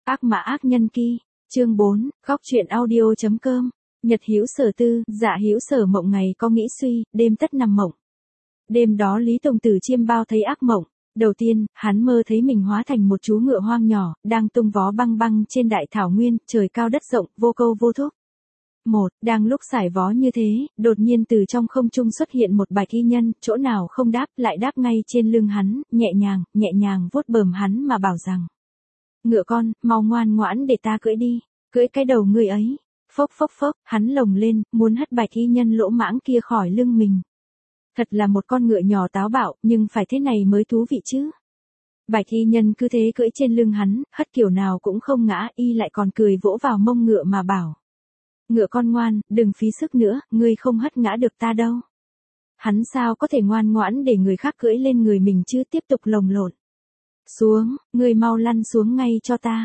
Ác mã ác nhân ki. Chương 4, góc truyện audio.com. Nhật hữu sở tư, dạ hữu sở mộng, ngày có nghĩ suy, đêm tất nằm mộng. Đêm đó Lý Tùng Tử chiêm bao thấy ác mộng. Đầu tiên, hắn mơ thấy mình hóa thành một chú ngựa hoang nhỏ, đang tung vó băng băng trên đại thảo nguyên, trời cao đất rộng, vô câu vô thúc. Đang lúc sải vó như thế, đột nhiên từ trong không trung xuất hiện một bạch y nhân, chỗ nào không đáp, lại đáp ngay trên lưng hắn, nhẹ nhàng vuốt bờm hắn mà bảo rằng: Ngựa con, mau ngoan ngoãn để ta cưỡi đi, cưỡi cái đầu ngươi ấy. Phốc, hắn lồng lên, muốn hất bạch y nhân lỗ mãng kia khỏi lưng mình. Thật là một con ngựa nhỏ táo bạo, nhưng phải thế này mới thú vị chứ. Bạch y nhân cứ thế cưỡi trên lưng hắn, hất kiểu nào cũng không ngã, y lại còn cười vỗ vào mông ngựa mà bảo: Ngựa con ngoan, đừng phí sức nữa, ngươi không hất ngã được ta đâu. Hắn sao có thể ngoan ngoãn để người khác cưỡi lên người mình chứ, tiếp tục lồng lộn. Xuống, ngươi mau lăn xuống ngay cho ta.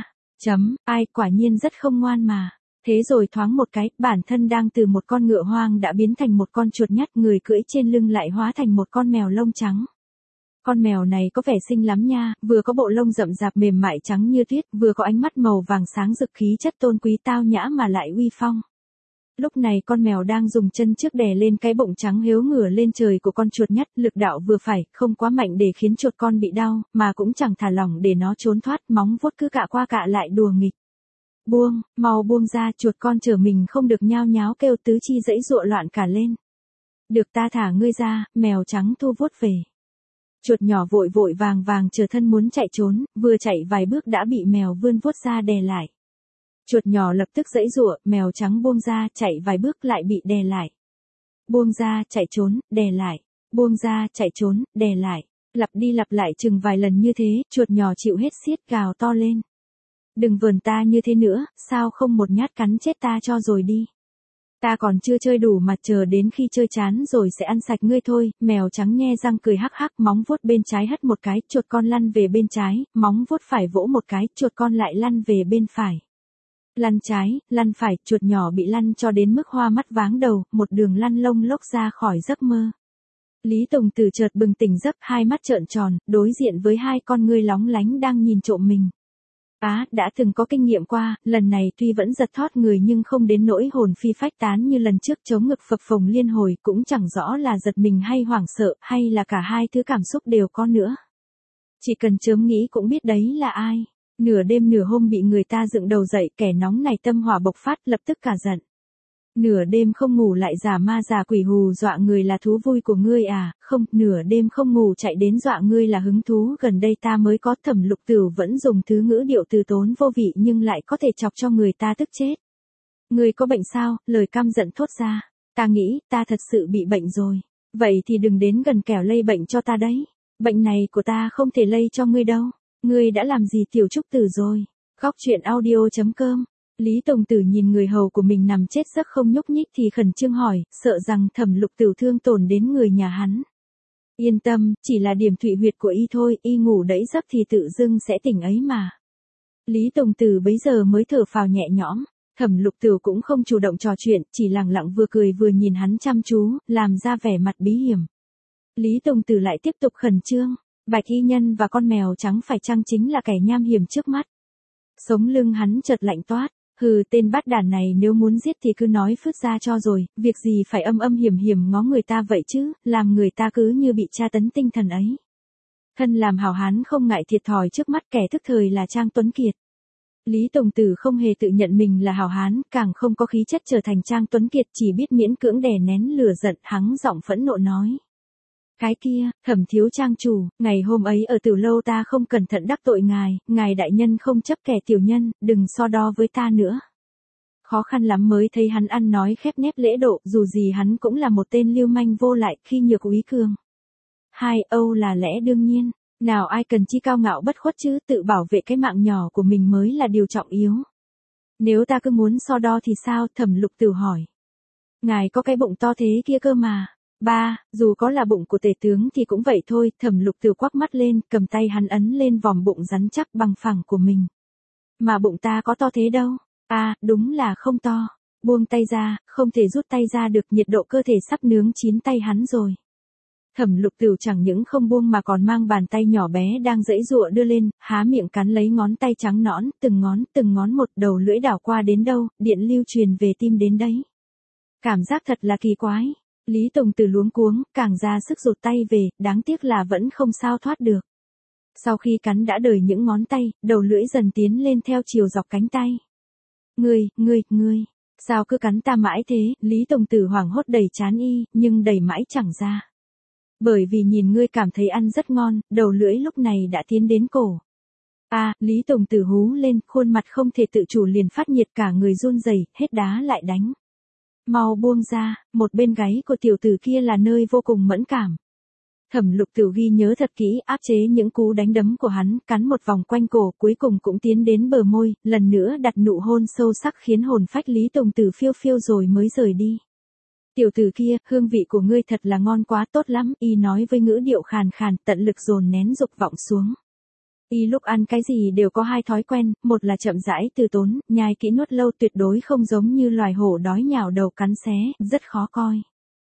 Ai, quả nhiên rất không ngoan mà. Thế rồi thoáng một cái, bản thân đang từ một con ngựa hoang đã biến thành một con chuột nhắt, người cưỡi trên lưng lại hóa thành một con mèo lông trắng. Con mèo này có vẻ xinh lắm nha, vừa có bộ lông rậm rạp mềm mại trắng như tuyết, vừa có ánh mắt màu vàng sáng rực, khí chất tôn quý tao nhã mà lại uy phong. Lúc này con mèo đang dùng chân trước đè lên cái bụng trắng hiếu ngửa lên trời của con chuột nhắt, lực đạo vừa phải, không quá mạnh để khiến chuột con bị đau, mà cũng chẳng thả lỏng để nó trốn thoát, móng vuốt cứ cạ qua cạ lại đùa nghịch. Buông, mau buông ra, chuột con chở mình không được, nhao nháo kêu tứ chi giãy giụa loạn cả lên. Được, ta thả ngươi ra, mèo trắng thu vuốt về. Chuột nhỏ vội vàng trở thân muốn chạy trốn, vừa chạy vài bước đã bị mèo vươn vuốt ra đè lại. Chuột nhỏ lập tức giãy giụa, mèo trắng buông ra, chạy vài bước lại bị đè lại. Buông ra, chạy trốn, đè lại. Buông ra, chạy trốn, đè lại. Lặp đi lặp lại chừng vài lần như thế, chuột nhỏ chịu hết xiết, gào to lên: Đừng vờn ta như thế nữa, sao không một nhát cắn chết ta cho rồi đi. Ta còn chưa chơi đủ mà, chờ đến khi chơi chán rồi sẽ ăn sạch ngươi thôi. Mèo trắng nhe răng cười hắc hắc, móng vuốt bên trái hất một cái, chuột con lăn về bên trái, móng vuốt phải vỗ một cái, chuột con lại lăn về bên phải. Lăn trái, lăn phải, chuột nhỏ bị lăn cho đến mức hoa mắt váng đầu, một đường lăn lông lốc ra khỏi giấc mơ. Lý Tùng Tử chợt bừng tỉnh giấc, hai mắt trợn tròn, đối diện với hai con ngươi lóng lánh đang nhìn trộm mình. Đã từng có kinh nghiệm qua, lần này tuy vẫn giật thót người nhưng không đến nỗi hồn phi phách tán như lần trước, chống ngực phập phồng liên hồi, cũng chẳng rõ là giật mình hay hoảng sợ, hay là cả hai thứ cảm xúc đều có nữa. Chỉ cần chớm nghĩ cũng biết đấy là ai. Nửa đêm nửa hôm bị người ta dựng đầu dậy, kẻ nóng này tâm hỏa bộc phát, lập tức cả giận. Nửa đêm không ngủ lại giả ma giả quỷ hù dọa người là thú vui của ngươi à? Không, nửa đêm không ngủ chạy đến dọa ngươi là hứng thú gần đây ta mới có. Thẩm Lục Tửu vẫn dùng thứ ngữ điệu từ tốn vô vị nhưng lại có thể chọc cho người ta tức chết. Ngươi có bệnh sao? Lời căm giận thốt ra. Ta nghĩ, ta thật sự bị bệnh rồi. Vậy thì đừng đến gần kẻo lây bệnh cho ta đấy. Bệnh này của ta không thể lây cho ngươi đâu. Ngươi đã làm gì Tiểu Trúc Tử rồi? Góc truyện audio.com. Lý Tùng Tử nhìn người hầu của mình nằm chết giấc không nhúc nhích thì khẩn trương hỏi, sợ rằng Thẩm Lục Tửu thương tổn đến người nhà hắn. Yên tâm, chỉ là điểm thụy huyệt của y thôi, y ngủ đẫy giấc thì tự dưng sẽ tỉnh ấy mà. Lý Tùng Tử bấy giờ mới thở phào nhẹ nhõm. Thẩm Lục Tửu cũng không chủ động trò chuyện, chỉ lẳng lặng vừa cười vừa nhìn hắn chăm chú, làm ra vẻ mặt bí hiểm. Lý Tùng Tử lại tiếp tục khẩn trương. Bạch y nhân và con mèo trắng phải chăng chính là kẻ nham hiểm trước mắt? Sống lưng hắn chợt lạnh toát. Tên bát đàn này nếu muốn giết thì cứ nói phứt ra cho rồi, việc gì phải âm hiểm ngó người ta vậy chứ, làm người ta cứ như bị tra tấn tinh thần ấy. Thân làm hảo hán không ngại thiệt thòi trước mắt kẻ thức thời là Trang Tuấn Kiệt. Lý Tùng Tử không hề tự nhận mình là hảo hán, càng không có khí chất trở thành Trang Tuấn Kiệt, chỉ biết miễn cưỡng đè nén lửa giận, hắng giọng phẫn nộ nói: Cái kia, Thẩm thiếu trang chủ, ngày hôm ấy ở Tử lâu ta không cẩn thận đắc tội ngài đại nhân không chấp kẻ tiểu nhân, đừng so đo với ta nữa. Khó khăn lắm mới thấy hắn ăn nói khép nép lễ độ, dù gì hắn cũng là một tên lưu manh vô lại, khi nhược úy cường. Âu là lẽ đương nhiên, nào ai cần chi cao ngạo bất khuất chứ, tự bảo vệ cái mạng nhỏ của mình mới là điều trọng yếu. Nếu ta cứ muốn so đo thì sao? Thẩm Lục Tửu hỏi. Ngài có cái bụng to thế kia cơ mà. Dù có là bụng của tể tướng thì cũng vậy thôi. Thẩm Lục Tửu quắc mắt lên, cầm tay hắn ấn lên vòm bụng rắn chắc bằng phẳng của mình. Mà bụng ta có to thế đâu. Đúng là không to. Buông tay ra, không thể rút tay ra được, nhiệt độ cơ thể sắp nướng chín tay hắn rồi. Thẩm Lục Tửu chẳng những không buông mà còn mang bàn tay nhỏ bé đang giãy giụa đưa lên, há miệng cắn lấy ngón tay trắng nõn, từng ngón một, đầu lưỡi đảo qua đến đâu, điện lưu truyền về tim đến đấy. Cảm giác thật là kỳ quái. Lý Tùng Tử luống cuống, càng ra sức rụt tay về, đáng tiếc là vẫn không sao thoát được. Sau khi cắn đã đời những ngón tay, đầu lưỡi dần tiến lên theo chiều dọc cánh tay. Ngươi, sao cứ cắn ta mãi thế? Lý Tùng Tử hoảng hốt đẩy trán y, nhưng đẩy mãi chẳng ra. Bởi vì nhìn ngươi cảm thấy ăn rất ngon, đầu lưỡi lúc này đã tiến đến cổ. Lý Tùng Tử hú lên, khuôn mặt không thể tự chủ liền phát nhiệt, cả người run rẩy, hết đá lại đánh. Mau buông ra, một bên gáy của tiểu tử kia là nơi vô cùng mẫn cảm. Thẩm Lục Tửu ghi nhớ thật kỹ, áp chế những cú đánh đấm của hắn, cắn một vòng quanh cổ, cuối cùng cũng tiến đến bờ môi, lần nữa đặt nụ hôn sâu sắc khiến hồn phách Lý Tùng Tử phiêu phiêu rồi mới rời đi. Tiểu tử kia, hương vị của ngươi thật là ngon quá, tốt lắm, y nói với ngữ điệu khàn khàn, tận lực dồn nén dục vọng xuống. Y lúc ăn cái gì đều có hai thói quen, một là chậm rãi từ tốn, nhai kỹ nuốt lâu, tuyệt đối không giống như loài hổ đói nhào đầu cắn xé, rất khó coi.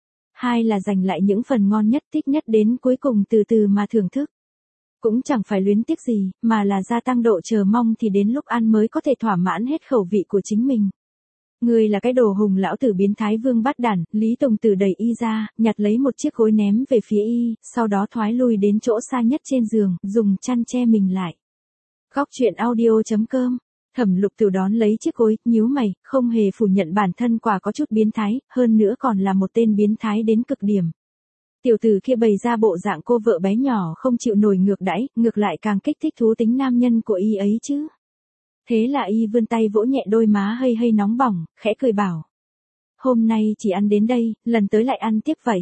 Hai là dành lại những phần ngon nhất, thích nhất đến cuối cùng từ từ mà thưởng thức. Cũng chẳng phải luyến tiếc gì, mà là gia tăng độ chờ mong thì đến lúc ăn mới có thể thỏa mãn hết khẩu vị của chính mình. Ngươi là cái đồ hùng lão tử biến thái vương bát đản. Lý Tùng Tử đẩy y ra, nhặt lấy một chiếc gối ném về phía y, sau đó thoái lui đến chỗ xa nhất trên giường, dùng chăn che mình lại. Góc truyện audio.com. Thẩm Lục Tửu đón lấy chiếc gối, nhíu mày, không hề phủ nhận bản thân quả có chút biến thái, hơn nữa còn là một tên biến thái đến cực điểm. Tiểu tử kia bày ra bộ dạng cô vợ bé nhỏ không chịu nổi ngược đãi, ngược lại càng kích thích thú tính nam nhân của y ấy chứ. Thế là y vươn tay vỗ nhẹ đôi má hơi nóng bỏng, khẽ cười bảo. Hôm nay chỉ ăn đến đây, lần tới lại ăn tiếp vậy.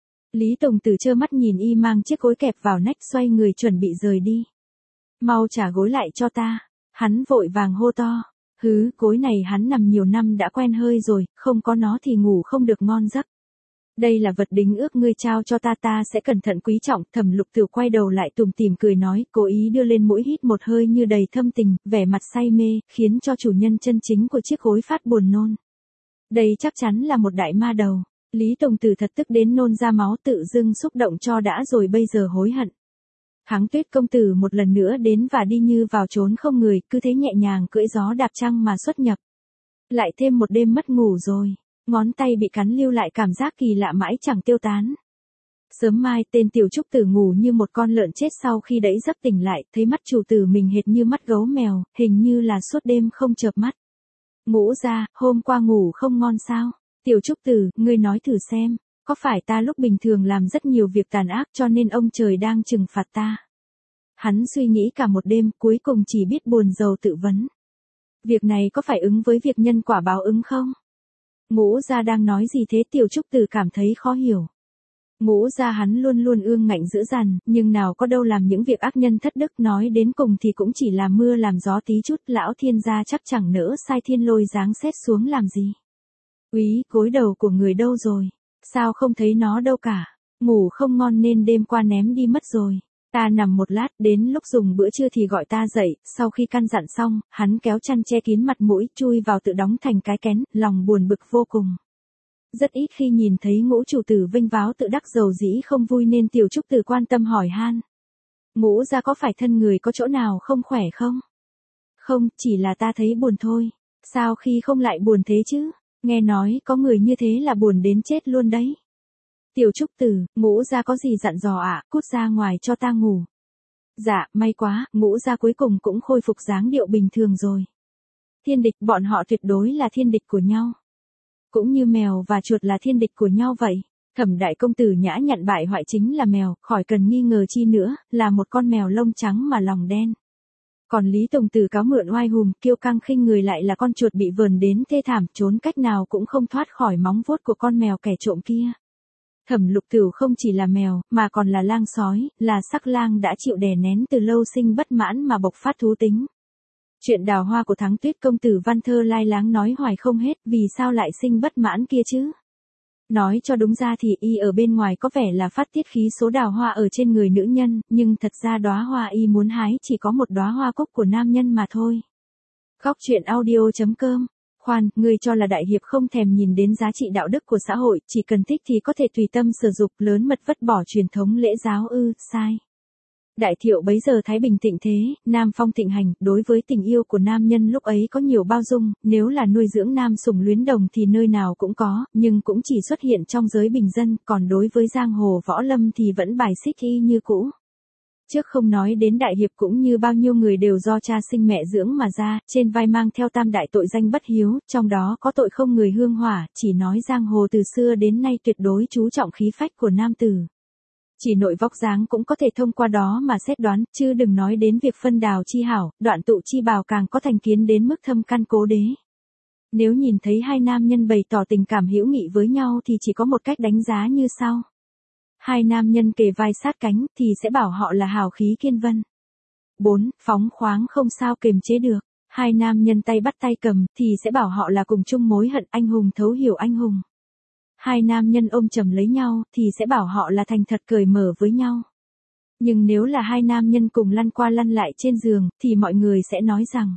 Lý Tùng Tử trơ mắt nhìn y mang chiếc gối kẹp vào nách, xoay người chuẩn bị rời đi. Mau trả gối lại cho ta. Hắn vội vàng hô to. Gối này hắn nằm nhiều năm đã quen hơi rồi, không có nó thì ngủ không được ngon giấc. Đây là vật đính ước ngươi trao cho ta sẽ cẩn thận quý trọng. Thẩm Lục Tửu quay đầu lại tủm tỉm cười nói, cố ý đưa lên mũi hít một hơi như đầy thâm tình, vẻ mặt say mê, khiến cho chủ nhân chân chính của chiếc gối phát buồn nôn. Đây chắc chắn là một đại ma đầu. Lý Tùng Tử thật tức đến nôn ra máu, tự dưng xúc động cho đã rồi bây giờ hối hận. Thắng Tuyết công tử một lần nữa đến và đi như vào trốn không người, cứ thế nhẹ nhàng cưỡi gió đạp trăng mà xuất nhập. Lại thêm một đêm mất ngủ rồi. Ngón tay bị cắn lưu lại cảm giác kỳ lạ mãi chẳng tiêu tán. Sớm mai tên tiểu trúc tử ngủ như một con lợn chết, sau khi đẫy giấc tỉnh lại, thấy mắt chủ tử mình hệt như mắt gấu mèo, hình như là suốt đêm không chợp mắt. Ngũ ra, hôm qua ngủ không ngon sao? Tiểu trúc tử, ngươi nói thử xem, có phải ta lúc bình thường làm rất nhiều việc tàn ác cho nên ông trời đang trừng phạt ta? Hắn suy nghĩ cả một đêm, cuối cùng chỉ biết buồn rầu tự vấn. Việc này có phải ứng với việc nhân quả báo ứng không? Ngũ gia đang nói gì thế? Tiểu trúc tử cảm thấy khó hiểu. Ngũ gia hắn luôn luôn ương ngạnh dữ dằn, nhưng nào có đâu làm những việc ác nhân thất đức, nói đến cùng thì cũng chỉ là mưa làm gió tí chút, lão thiên gia chắc chẳng nỡ sai thiên lôi giáng xét xuống làm gì. Úy, gối đầu của người đâu rồi? Sao không thấy nó đâu cả? Ngủ không ngon nên đêm qua ném đi mất rồi. Ta nằm một lát, đến lúc dùng bữa trưa thì gọi ta dậy. Sau khi căn dặn xong, hắn kéo chăn che kín mặt mũi, chui vào tự đóng thành cái kén, lòng buồn bực vô cùng. Rất ít khi nhìn thấy Ngũ chủ tử vênh váo tự đắc dầu dĩ không vui, nên tiểu trúc tử quan tâm hỏi han. Ngũ gia có phải thân người có chỗ nào không khỏe không? Không, chỉ là ta thấy buồn thôi. Sao khi không lại buồn thế chứ? Nghe nói có người như thế là buồn đến chết luôn đấy. Tiểu trúc tử, Ngũ gia có gì dặn dò ạ? Cút ra ngoài cho ta ngủ. Dạ, may quá, Ngũ gia cuối cùng cũng khôi phục dáng điệu bình thường rồi. Thiên địch, bọn họ tuyệt đối là thiên địch của nhau. Cũng như mèo và chuột là thiên địch của nhau vậy. Thẩm đại công tử nhã nhặn bại hoại chính là mèo, khỏi cần nghi ngờ chi nữa, là một con mèo lông trắng mà lòng đen. Còn Lý Tùng Tử cáo mượn oai hùng, kiêu căng khinh người lại là con chuột bị vờn đến thê thảm, trốn cách nào cũng không thoát khỏi móng vuốt của con mèo kẻ trộm kia. Thẩm Lục Tửu không chỉ là mèo, mà còn là lang sói, là sắc lang đã chịu đè nén từ lâu, sinh bất mãn mà bộc phát thú tính. Chuyện đào hoa của Thắng Tuyết công tử văn thơ lai láng nói hoài không hết, vì sao lại sinh bất mãn kia chứ? Nói cho đúng ra thì y ở bên ngoài có vẻ là phát tiết khí số đào hoa ở trên người nữ nhân, nhưng thật ra đóa hoa y muốn hái chỉ có một đóa hoa cúc của nam nhân mà thôi. Góc truyện audio.com Khoan, ngươi cho là đại hiệp không thèm nhìn đến giá trị đạo đức của xã hội, chỉ cần thích thì có thể tùy tâm sử dụng, lớn mật vứt bỏ truyền thống lễ giáo ư? Sai. Đại Thiệu bấy giờ thái bình thịnh thế, nam phong thịnh hành, đối với tình yêu của nam nhân lúc ấy có nhiều bao dung, nếu là nuôi dưỡng nam sủng luyến đồng thì nơi nào cũng có, nhưng cũng chỉ xuất hiện trong giới bình dân, còn đối với giang hồ võ lâm thì vẫn bài xích y như cũ. Trước không nói đến đại hiệp cũng như bao nhiêu người đều do cha sinh mẹ dưỡng mà ra, trên vai mang theo tam đại tội danh bất hiếu, trong đó có tội không người hương hỏa, chỉ nói giang hồ từ xưa đến nay tuyệt đối chú trọng khí phách của nam tử. Chỉ nội vóc dáng cũng có thể thông qua đó mà xét đoán, chứ đừng nói đến việc phân đào chi hảo, đoạn tụ chi bào càng có thành kiến đến mức thâm căn cố đế. Nếu nhìn thấy hai nam nhân bày tỏ tình cảm hữu nghị với nhau thì chỉ có một cách đánh giá như sau. Hai nam nhân kề vai sát cánh thì sẽ bảo họ là hào khí kiên vân. 4. Phóng khoáng không sao kiềm chế được. Hai nam nhân tay bắt tay cầm thì sẽ bảo họ là cùng chung mối hận, anh hùng thấu hiểu anh hùng. Hai nam nhân ôm chầm lấy nhau thì sẽ bảo họ là thành thật cởi mở với nhau. Nhưng nếu là hai nam nhân cùng lăn qua lăn lại trên giường thì mọi người sẽ nói rằng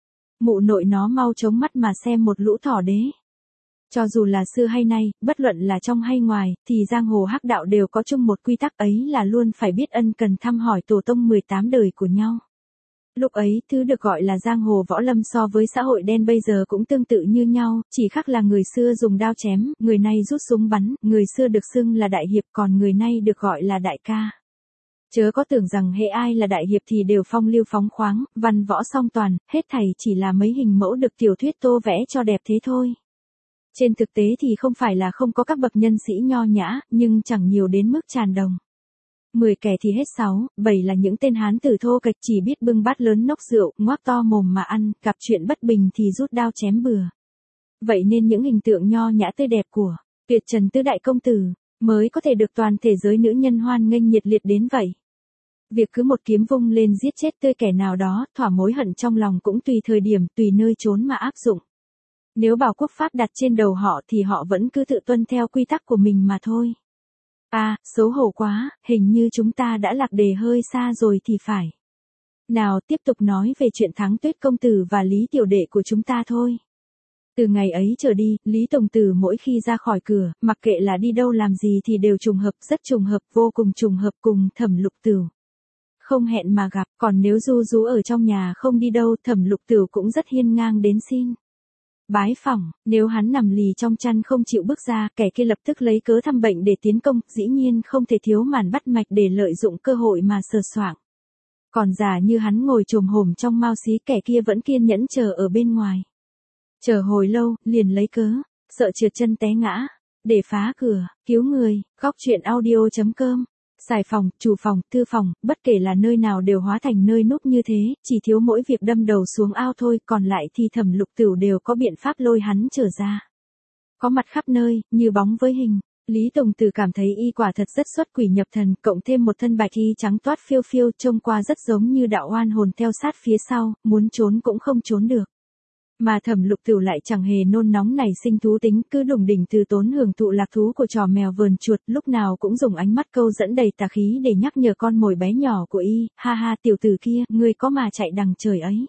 mụ nội nó mau chống mắt mà xem một lũ thỏ đế. Cho dù là xưa hay nay, bất luận là trong hay ngoài, thì giang hồ hắc đạo đều có chung một quy tắc ấy là luôn phải biết ân cần thăm hỏi tổ tông 18 đời của nhau. Lúc ấy, thứ được gọi là giang hồ võ lâm so với xã hội đen bây giờ cũng tương tự như nhau, chỉ khác là người xưa dùng đao chém, người nay rút súng bắn, người xưa được xưng là đại hiệp còn người nay được gọi là đại ca. Chớ có tưởng rằng hễ ai là đại hiệp thì đều phong lưu phóng khoáng, văn võ song toàn, hết thảy chỉ là mấy hình mẫu được tiểu thuyết tô vẽ cho đẹp thế thôi. Trên thực tế thì không phải là không có các bậc nhân sĩ nho nhã, nhưng chẳng nhiều đến mức tràn đồng. 10 kẻ thì hết 6, 7 là những tên hán tử thô kệch chỉ biết bưng bát lớn nốc rượu, ngoác to mồm mà ăn, gặp chuyện bất bình thì rút đao chém bừa. Vậy nên những hình tượng nho nhã tươi đẹp của Tuyệt Trần Tứ Đại Công Tử mới có thể được toàn thể giới nữ nhân hoan nghênh nhiệt liệt đến vậy. Việc cứ một kiếm vung lên giết chết tươi kẻ nào đó, thỏa mối hận trong lòng cũng tùy thời điểm, tùy nơi chốn mà áp dụng. Nếu bảo quốc pháp đặt trên đầu họ thì họ vẫn cứ tự tuân theo quy tắc của mình mà thôi. Xấu hổ quá, hình như chúng ta đã lạc đề hơi xa rồi thì phải. Nào tiếp tục nói về chuyện Thắng Tuyết Công Tử và Lý Tiểu Đệ của chúng ta thôi. Từ ngày ấy trở đi, Lý Tổng Tử mỗi khi ra khỏi cửa, mặc kệ là đi đâu làm gì thì đều trùng hợp, rất trùng hợp, vô cùng trùng hợp cùng Thẩm Lục Tửu. Không hẹn mà gặp, còn nếu du rú ở trong nhà không đi đâu, Thẩm Lục Tửu cũng rất hiên ngang đến xin bái phỏng. Nếu hắn nằm lì trong chăn không chịu bước ra, kẻ kia lập tức lấy cớ thăm bệnh để tiến công, dĩ nhiên không thể thiếu màn bắt mạch để lợi dụng cơ hội mà sờ soạng. Còn giả như hắn ngồi chồm hổm trong mao xí, kẻ kia vẫn kiên nhẫn chờ ở bên ngoài. Chờ hồi lâu, liền lấy cớ sợ trượt chân té ngã để phá cửa, cứu người. Góc truyện audio.com. Xài phòng, chủ phòng, thư phòng, bất kể là nơi nào đều hóa thành nơi núp như thế, chỉ thiếu mỗi việc đâm đầu xuống ao thôi, còn lại thì Thẩm Lục Tửu đều có biện pháp lôi hắn trở ra. Có mặt khắp nơi, như bóng với hình. Lý Tổng Tử cảm thấy y quả thật rất xuất quỷ nhập thần, cộng thêm một thân bạch y trắng toát phiêu phiêu, trông qua rất giống như đạo oan hồn theo sát phía sau, muốn trốn cũng không trốn được. Mà Thẩm Lục Tửu lại chẳng hề nôn nóng nảy sinh thú tính, cứ đủng đỉnh từ tốn hưởng thụ lạc thú của trò mèo vờn chuột, lúc nào cũng dùng ánh mắt câu dẫn đầy tà khí để nhắc nhở con mồi bé nhỏ của y, ha ha tiểu tử kia, ngươi có mà chạy đằng trời ấy.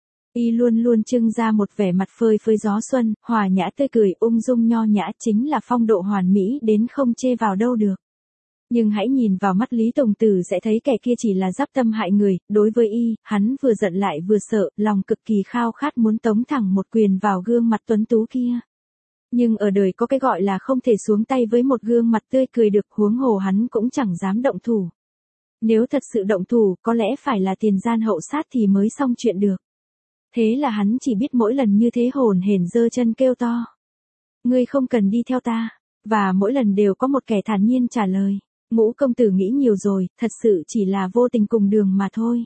Y luôn luôn trưng ra một vẻ mặt phơi phới gió xuân, hòa nhã tươi cười, ung dung nho nhã, chính là phong độ hoàn mỹ đến không chê vào đâu được. Nhưng hãy nhìn vào mắt Lý Tổng Tử sẽ thấy kẻ kia chỉ là giáp tâm hại người, đối với y, hắn vừa giận lại vừa sợ, lòng cực kỳ khao khát muốn tống thẳng một quyền vào gương mặt tuấn tú kia. Nhưng ở đời có cái gọi là không thể xuống tay với một gương mặt tươi cười được, huống hồ hắn cũng chẳng dám động thủ. Nếu thật sự động thủ, có lẽ phải là tiền gian hậu sát thì mới xong chuyện được. Thế là hắn chỉ biết mỗi lần như thế hồn hển giơ chân kêu to. Ngươi không cần đi theo ta. Và mỗi lần đều có một kẻ thản nhiên trả lời. Ngũ công tử nghĩ nhiều rồi, thật sự chỉ là vô tình cùng đường mà thôi.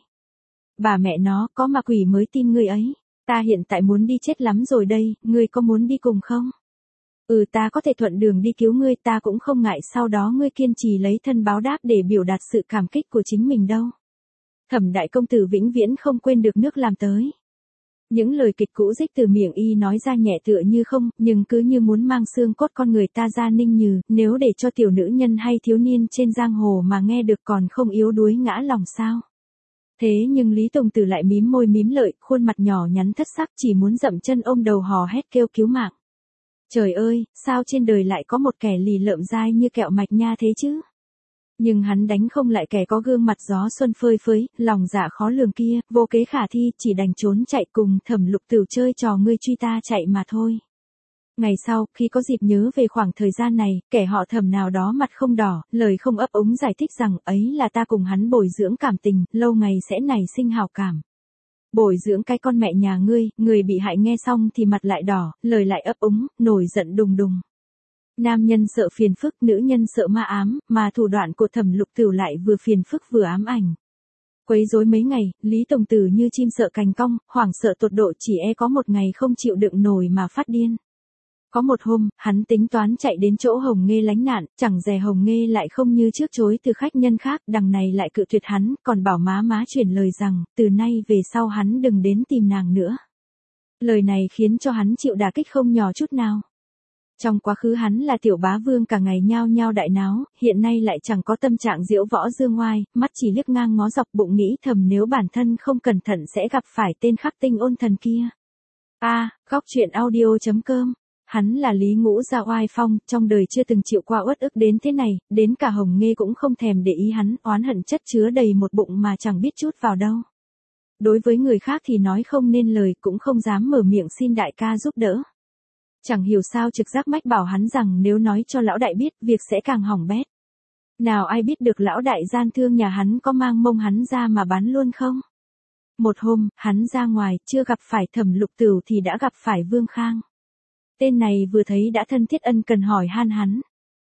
Bà mẹ nó, có ma quỷ mới tin ngươi ấy. Ta hiện tại muốn đi chết lắm rồi đây, ngươi có muốn đi cùng không? Ta có thể thuận đường đi cứu ngươi, ta cũng không ngại sau đó ngươi kiên trì lấy thân báo đáp để biểu đạt sự cảm kích của chính mình đâu. Thẩm đại công tử vĩnh viễn không quên được nước làm tới. Những lời kịch cũ dích từ miệng y nói ra nhẹ tựa như không, nhưng cứ như muốn mang xương cốt con người ta ra ninh nhừ, nếu để cho tiểu nữ nhân hay thiếu niên trên giang hồ mà nghe được còn không yếu đuối ngã lòng sao. Thế nhưng Lý Tùng Tử lại mím môi mím lợi, khuôn mặt nhỏ nhắn thất sắc chỉ muốn dậm chân ôm đầu hò hét kêu cứu mạng. Trời ơi, sao trên đời lại có một kẻ lì lợm dai như kẹo mạch nha thế chứ? Nhưng hắn đánh không lại kẻ có gương mặt gió xuân phơi phới, lòng dạ khó lường kia, vô kế khả thi, chỉ đành trốn chạy cùng Thẩm Lục Tửu chơi trò ngươi truy ta chạy mà thôi. Ngày sau, khi có dịp nhớ về khoảng thời gian này, kẻ họ Thẩm nào đó mặt không đỏ, lời không ấp úng giải thích rằng ấy là ta cùng hắn bồi dưỡng cảm tình, lâu ngày sẽ nảy sinh hào cảm. Bồi dưỡng cái con mẹ nhà ngươi, người bị hại nghe xong thì mặt lại đỏ, lời lại ấp úng, nổi giận đùng đùng. Nam nhân sợ phiền phức, nữ nhân sợ ma ám, mà thủ đoạn của Thẩm Lục Tửu lại vừa phiền phức vừa ám ảnh. Quấy rối mấy ngày, Lý Tùng Tử như chim sợ cành cong, hoảng sợ tột độ chỉ e có một ngày không chịu đựng nổi mà phát điên. Có một hôm, hắn tính toán chạy đến chỗ Hồng Nghê lánh nạn, chẳng dè Hồng Nghê lại không như trước chối từ khách nhân khác, đằng này lại cự tuyệt hắn, còn bảo má chuyển lời rằng, từ nay về sau hắn đừng đến tìm nàng nữa. Lời này khiến cho hắn chịu đả kích không nhỏ chút nào. Trong quá khứ hắn là tiểu bá vương cả ngày nhao nhao đại náo, hiện nay lại chẳng có tâm trạng diễu võ dương ngoai, mắt chỉ liếc ngang ngó dọc bụng nghĩ thầm nếu bản thân không cẩn thận sẽ gặp phải tên khắc tinh ôn thần kia. Góc truyện audio.com. Hắn là Lý Ngũ Gia oai phong, trong đời chưa từng chịu qua uất ức đến thế này, đến cả Hồng Nghê cũng không thèm để ý hắn, oán hận chất chứa đầy một bụng mà chẳng biết chút vào đâu. Đối với người khác thì nói không nên lời, cũng không dám mở miệng xin đại ca giúp đỡ. Chẳng hiểu sao trực giác mách bảo hắn rằng nếu nói cho lão đại biết, việc sẽ càng hỏng bét. Nào ai biết được lão đại gian thương nhà hắn có mang mông hắn ra mà bán luôn không? Một hôm, hắn ra ngoài, chưa gặp phải Thẩm Lục Tửu thì đã gặp phải Vương Khang. Tên này vừa thấy đã thân thiết ân cần hỏi han hắn.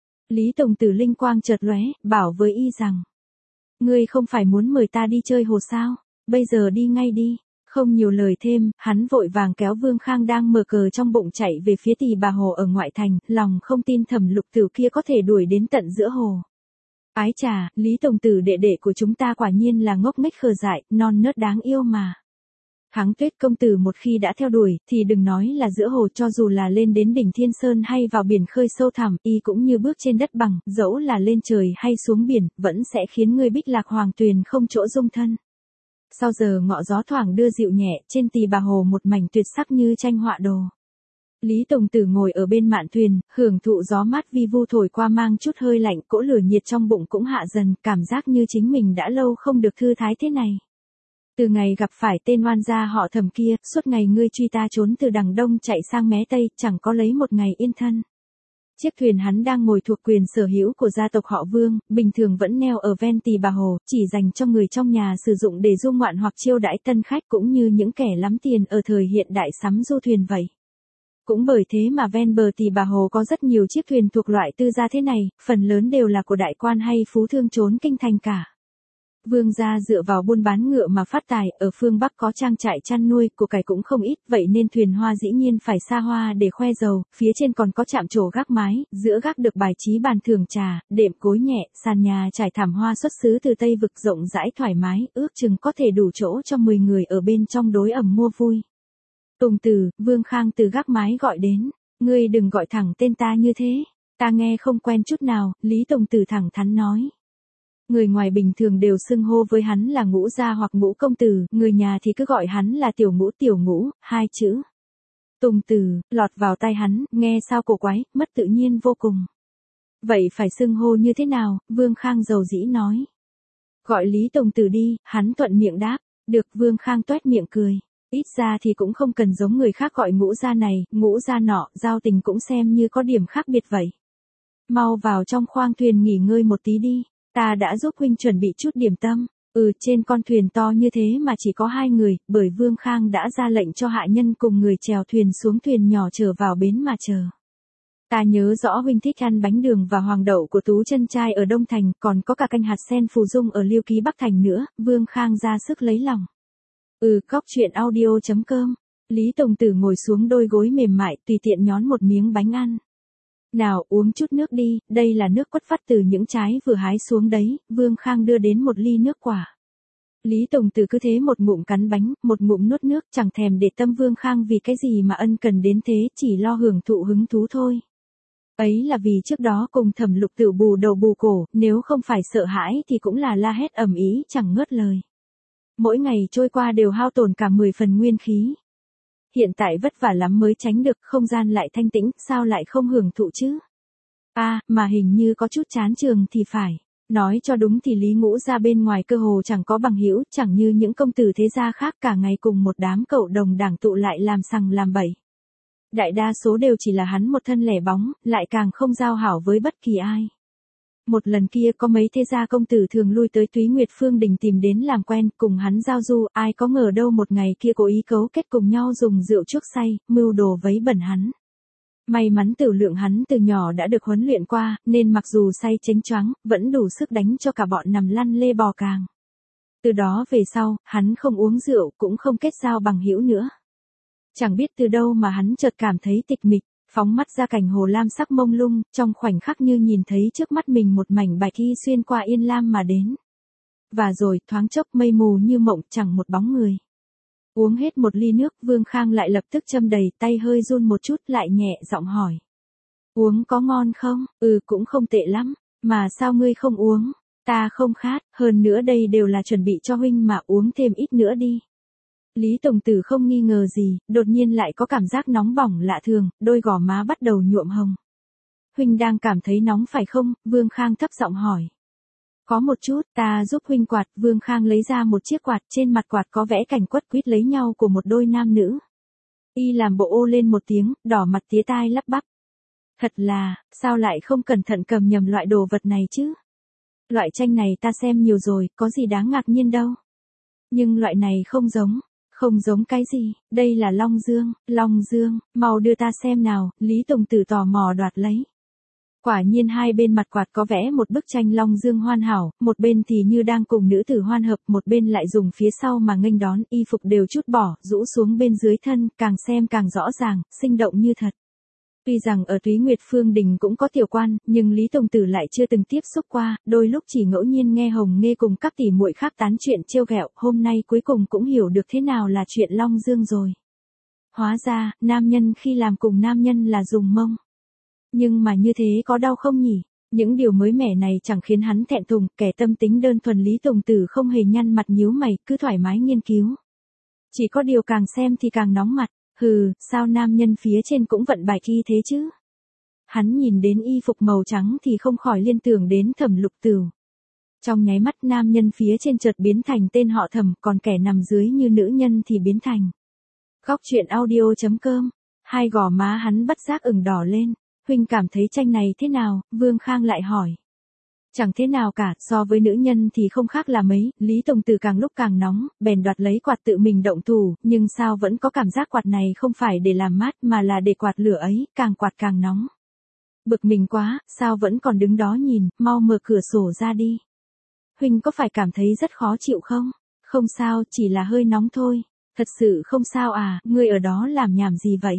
Lý Tùng Tử linh quang chợt lóe, bảo với y rằng. Ngươi không phải muốn mời ta đi chơi hồ sao, bây giờ đi ngay đi. Không nhiều lời thêm, hắn vội vàng kéo Vương Khang đang mở cờ trong bụng chạy về phía Tỳ Bà Hồ ở ngoại thành, lòng không tin Thẩm Lục Tửu kia có thể đuổi đến tận giữa hồ. Ái chà, Lý Tùng Tử đệ đệ của chúng ta quả nhiên là ngốc nghếch khờ dại, non nớt đáng yêu mà. Thắng Tuyết công tử một khi đã theo đuổi, thì đừng nói là giữa hồ, cho dù là lên đến đỉnh Thiên Sơn hay vào biển khơi sâu thẳm, y cũng như bước trên đất bằng, dẫu là lên trời hay xuống biển, vẫn sẽ khiến người Bích Lạc Hoàng Tuyền không chỗ dung thân. Sau giờ ngọ gió thoảng đưa dịu nhẹ, trên Tỳ Bà Hồ một mảnh tuyệt sắc như tranh họa đồ. Lý Tùng Tử ngồi ở bên mạn thuyền, hưởng thụ gió mát vi vu thổi qua mang chút hơi lạnh, cỗ lửa nhiệt trong bụng cũng hạ dần, cảm giác như chính mình đã lâu không được thư thái thế này. Từ ngày gặp phải tên oan gia họ Thẩm kia, suốt ngày ngươi truy ta trốn từ đằng đông chạy sang mé tây, chẳng có lấy một ngày yên thân. Chiếc thuyền hắn đang ngồi thuộc quyền sở hữu của gia tộc họ Vương, bình thường vẫn neo ở ven Tỳ Bà Hồ, chỉ dành cho người trong nhà sử dụng để du ngoạn hoặc chiêu đãi tân khách cũng như những kẻ lắm tiền ở thời hiện đại sắm du thuyền vậy. Cũng bởi thế mà ven bờ Tỳ Bà Hồ có rất nhiều chiếc thuyền thuộc loại tư gia thế này, phần lớn đều là của đại quan hay phú thương trốn kinh thành cả. Vương gia dựa vào buôn bán ngựa mà phát tài, ở phương Bắc có trang trại chăn nuôi, của cải cũng không ít, vậy nên thuyền hoa dĩ nhiên phải xa hoa để khoe giàu, phía trên còn có trạm trổ gác mái, giữa gác được bài trí bàn thưởng trà, đệm gối nhẹ, sàn nhà trải thảm hoa xuất xứ từ Tây Vực rộng rãi thoải mái, ước chừng có thể đủ chỗ cho 10 người ở bên trong đối ẩm mua vui. Tùng Tử, Vương Khang từ gác mái gọi đến, ngươi đừng gọi thẳng tên ta như thế, ta nghe không quen chút nào, Lý Tùng Tử thẳng thắn nói. Người ngoài bình thường đều xưng hô với hắn là Ngũ gia hoặc Ngũ công tử, người nhà thì cứ gọi hắn là tiểu Ngũ, hai chữ. Tùng Tử, lọt vào tai hắn, nghe sao cổ quái, mất tự nhiên vô cùng. Vậy phải xưng hô như thế nào, Vương Khang dầu dĩ nói. Gọi Lý Tùng Tử đi, hắn thuận miệng đáp, được. Vương Khang toét miệng cười. Ít ra thì cũng không cần giống người khác gọi Ngũ gia này, Ngũ gia nọ, giao tình cũng xem như có điểm khác biệt vậy. Mau vào trong khoang thuyền nghỉ ngơi một tí đi. Ta đã giúp huynh chuẩn bị chút điểm tâm. Trên con thuyền to như thế mà chỉ có 2 người, bởi Vương Khang đã ra lệnh cho hạ nhân cùng người chèo thuyền xuống thuyền nhỏ trở vào bến mà chờ. Ta nhớ rõ huynh thích ăn bánh đường và hoàng đậu của Tú Chân Trai ở Đông Thành, còn có cả canh hạt sen phù dung ở Liêu Ký Bắc Thành nữa, Vương Khang ra sức lấy lòng. Góc truyện audio.com. Lý Tùng Tử ngồi xuống đôi gối mềm mại, tùy tiện nhón một miếng bánh ăn. Nào, uống chút nước đi, đây là nước quất vắt từ những trái vừa hái xuống đấy, Vương Khang đưa đến một ly nước quả. Lý Tùng Tử cứ thế một ngụm cắn bánh, một ngụm nuốt nước, chẳng thèm để tâm Vương Khang vì cái gì mà ân cần đến thế, chỉ lo hưởng thụ hứng thú thôi. Ấy là vì trước đó cùng Thẩm Lục Tửu bù đầu bù cổ, nếu không phải sợ hãi thì cũng là la hét ầm ĩ chẳng ngớt lời. mỗi ngày trôi qua đều hao tổn cả 10 phần nguyên khí. Hiện tại vất vả lắm mới tránh được, không gian lại thanh tĩnh, sao lại không hưởng thụ chứ? Mà hình như có chút chán trường thì phải. Nói cho đúng thì Lý Ngũ Gia bên ngoài cơ hồ chẳng có bằng hữu, chẳng như những công tử thế gia khác cả ngày cùng một đám cậu đồng đảng tụ lại làm sằng làm bậy. Đại đa số đều chỉ là hắn một thân lẻ bóng, lại càng không giao hảo với bất kỳ ai. Một lần kia có mấy thế gia công tử thường lui tới Túy Nguyệt Phương Đình tìm đến làm quen, cùng hắn giao du, ai có ngờ đâu một ngày kia cố ý cấu kết cùng nhau dùng rượu trước say, mưu đồ vấy bẩn hắn. May mắn tiểu lượng hắn từ nhỏ đã được huấn luyện qua, nên mặc dù say chếnh choáng, vẫn đủ sức đánh cho cả bọn nằm lăn lê bò càng. Từ đó về sau, hắn không uống rượu cũng không kết giao bằng hữu nữa. Chẳng biết từ đâu mà hắn chợt cảm thấy tịch mịch, phóng mắt ra cảnh hồ lam sắc mông lung, trong khoảnh khắc như nhìn thấy trước mắt mình một mảnh bạch y xuyên qua yên lam mà đến. Và rồi thoáng chốc mây mù như mộng, chẳng một bóng người. Uống hết một ly nước, Vương Khang lại lập tức châm đầy, tay hơi run một chút, lại nhẹ giọng hỏi. Uống có ngon không? Cũng không tệ lắm. Mà sao ngươi không uống? Ta không khát, hơn nữa đây đều là chuẩn bị cho huynh mà, uống thêm ít nữa đi. Lý Tổng Tử không nghi ngờ gì, đột nhiên lại có cảm giác nóng bỏng lạ thường, đôi gò má bắt đầu nhuộm hồng. Huynh đang cảm thấy nóng phải không? Vương Khang thấp giọng hỏi. Có một chút, ta giúp huynh quạt. Vương Khang lấy ra một chiếc quạt, trên mặt quạt có vẽ cảnh quất quýt lấy nhau của một đôi nam nữ. Y làm bộ ô lên một tiếng, đỏ mặt tía tai lắp bắp. Thật là, sao lại không cẩn thận cầm nhầm loại đồ vật này chứ? Loại tranh này ta xem nhiều rồi, có gì đáng ngạc nhiên đâu. Nhưng loại này không giống. Không giống cái gì, đây là Long Dương, mau đưa ta xem nào. Lý Tổng Tử tò mò đoạt lấy. Quả nhiên hai bên mặt quạt có vẽ một bức tranh Long Dương hoàn hảo, một bên thì như đang cùng nữ tử hoan hợp, một bên lại dùng phía sau mà nghênh đón, y phục đều trút bỏ, rũ xuống bên dưới thân, càng xem càng rõ ràng, sinh động như thật. Tuy rằng ở Túy Nguyệt Phương Đình cũng có tiểu quan, nhưng Lý Tổng Tử lại chưa từng tiếp xúc qua, đôi lúc chỉ ngẫu nhiên nghe Hồng Nghê cùng các tỷ muội khác tán chuyện trêu ghẹo, hôm nay cuối cùng cũng hiểu được thế nào là chuyện Long Dương rồi. Hóa ra, nam nhân khi làm cùng nam nhân là dùng mông. Nhưng mà như thế có đau không nhỉ? Những điều mới mẻ này chẳng khiến hắn thẹn thùng, kẻ tâm tính đơn thuần Lý Tổng Tử không hề nhăn mặt nhíu mày, cứ thoải mái nghiên cứu. Chỉ có điều càng xem thì càng nóng mặt. Sao nam nhân phía trên cũng vận bài y thế chứ? Hắn nhìn đến y phục màu trắng thì không khỏi liên tưởng đến Thẩm Lục Tửu. Trong nháy mắt nam nhân phía trên chợt biến thành tên họ Thẩm, còn kẻ nằm dưới như nữ nhân thì biến thành. Góc truyện audio.com. Hai gò má hắn bất giác ửng đỏ lên. Huynh cảm thấy tranh này thế nào? Vương Khang lại hỏi. Chẳng thế nào cả, so với nữ nhân thì không khác là mấy. Lý Tổng Tử càng lúc càng nóng, bèn đoạt lấy quạt tự mình động thủ, nhưng sao vẫn có cảm giác quạt này không phải để làm mát mà là để quạt lửa ấy, càng quạt càng nóng. Bực mình quá, sao vẫn còn đứng đó nhìn, mau mở cửa sổ ra đi. Huynh có phải cảm thấy rất khó chịu không? Không sao, chỉ là hơi nóng thôi. Thật sự không sao à, ngươi ở đó làm nhảm gì vậy?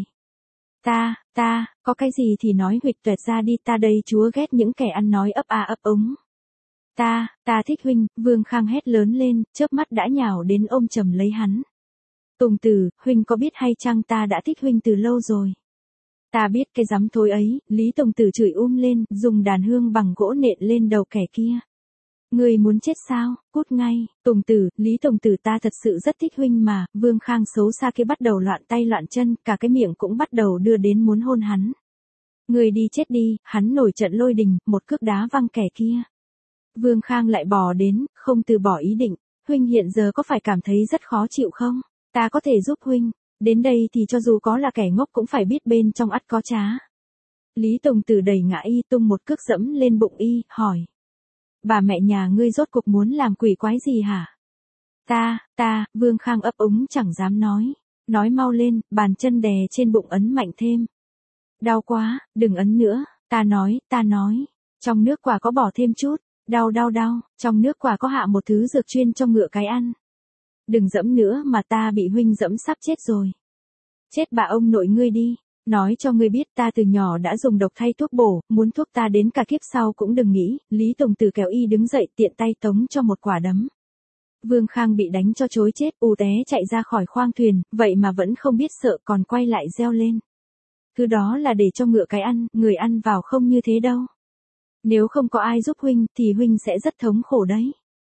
Có cái gì thì nói huỵch toẹt ra đi, ta đây chúa ghét những kẻ ăn nói ấp a ấp úng. Ta thích huynh, Vương Khang hét lớn lên, chớp mắt đã nhào đến ôm chầm lấy hắn. Tùng Tử, huynh có biết hay chăng ta đã thích huynh từ lâu rồi. Ta biết cái dám thối ấy, Lý Tổng Tử chửi lên, dùng đàn hương bằng gỗ nện lên đầu kẻ kia. Ngươi muốn chết sao, cút ngay. Tùng Tử, Lý Tổng Tử, ta thật sự rất thích huynh mà. Vương Khang xấu xa kia bắt đầu loạn tay loạn chân, cả cái miệng cũng bắt đầu đưa đến muốn hôn hắn. Ngươi đi chết đi, hắn nổi trận lôi đình, một cước đá văng kẻ kia. Vương Khang lại bò đến, không từ bỏ ý định. Huynh hiện giờ có phải cảm thấy rất khó chịu không? Ta có thể giúp huynh. Đến đây thì cho dù có là kẻ ngốc cũng phải biết bên trong ắt có trá. Lý Tổng Tử đẩy ngã y, tung một cước dẫm lên bụng y, hỏi. Bà mẹ nhà ngươi rốt cuộc muốn làm quỷ quái gì hả? Vương Khang ấp úng chẳng dám nói. Nói mau lên, bàn chân đè trên bụng ấn mạnh thêm. Đau quá, đừng ấn nữa, ta nói. Trong nước quả có bỏ thêm chút, đau, trong nước quả có hạ một thứ dược chuyên cho ngựa cái ăn. Đừng dẫm nữa mà ta bị huynh dẫm sắp chết rồi. Chết bà ông nội ngươi đi. Nói cho ngươi biết ta từ nhỏ đã dùng độc thay thuốc bổ, muốn thuốc ta đến cả kiếp sau cũng đừng nghĩ. Lý Tổng Tử kéo y đứng dậy, tiện tay tống cho một quả đấm. Vương Khang bị đánh cho trối chết, té chạy ra khỏi khoang thuyền, vậy mà vẫn không biết sợ, còn quay lại reo lên. Thứ đó là để cho ngựa cái ăn, người ăn vào không như thế đâu. Nếu không có ai giúp huynh thì huynh sẽ rất thống khổ đấy.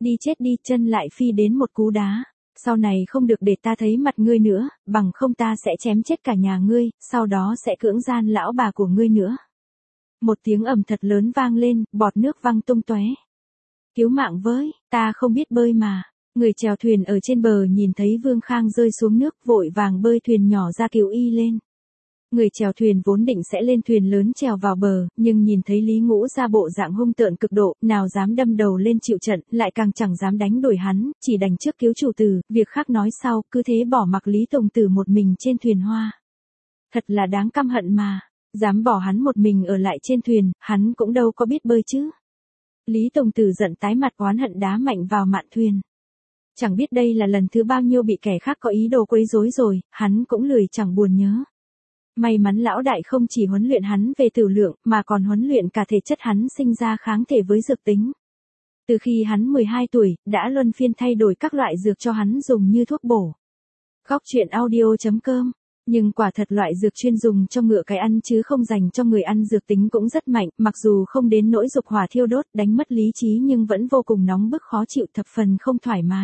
Đi chết đi, chân lại phi đến một cú đá. Sau này không được để ta thấy mặt ngươi nữa, bằng không ta sẽ chém chết cả nhà ngươi, sau đó sẽ cưỡng gian lão bà của ngươi nữa. Một tiếng ầm thật lớn vang lên, bọt nước văng tung tóe. Cứu mạng với, ta không biết bơi mà. Người chèo thuyền ở trên bờ nhìn thấy Vương Khang rơi xuống nước, vội vàng bơi thuyền nhỏ ra cứu y lên. Người chèo thuyền vốn định sẽ lên thuyền lớn trèo vào bờ, nhưng nhìn thấy Lý Ngũ ra bộ dạng hung tợn cực độ, nào dám đâm đầu lên chịu trận, lại càng chẳng dám đánh đuổi hắn, chỉ đành trước cứu chủ tử, việc khác nói sau, cứ thế bỏ mặc Lý Tùng Tử một mình trên thuyền hoa. Thật là đáng căm hận mà, dám bỏ hắn một mình ở lại trên thuyền, hắn cũng đâu có biết bơi chứ. Lý Tùng Tử giận tái mặt oán hận đá mạnh vào mạn thuyền. Chẳng biết đây là lần thứ bao nhiêu bị kẻ khác có ý đồ quấy rối rồi, hắn cũng lười chẳng buồn nhớ. May mắn lão đại không chỉ huấn luyện hắn về tử lượng, mà còn huấn luyện cả thể chất hắn sinh ra kháng thể với dược tính. Từ khi hắn 12 tuổi, đã luân phiên thay đổi các loại dược cho hắn dùng như thuốc bổ. Góc truyện audio.com. Nhưng quả thật loại dược chuyên dùng cho ngựa cái ăn chứ không dành cho người ăn dược tính cũng rất mạnh, mặc dù không đến nỗi dục hỏa thiêu đốt, đánh mất lý trí nhưng vẫn vô cùng nóng bức khó chịu, thập phần không thoải mái.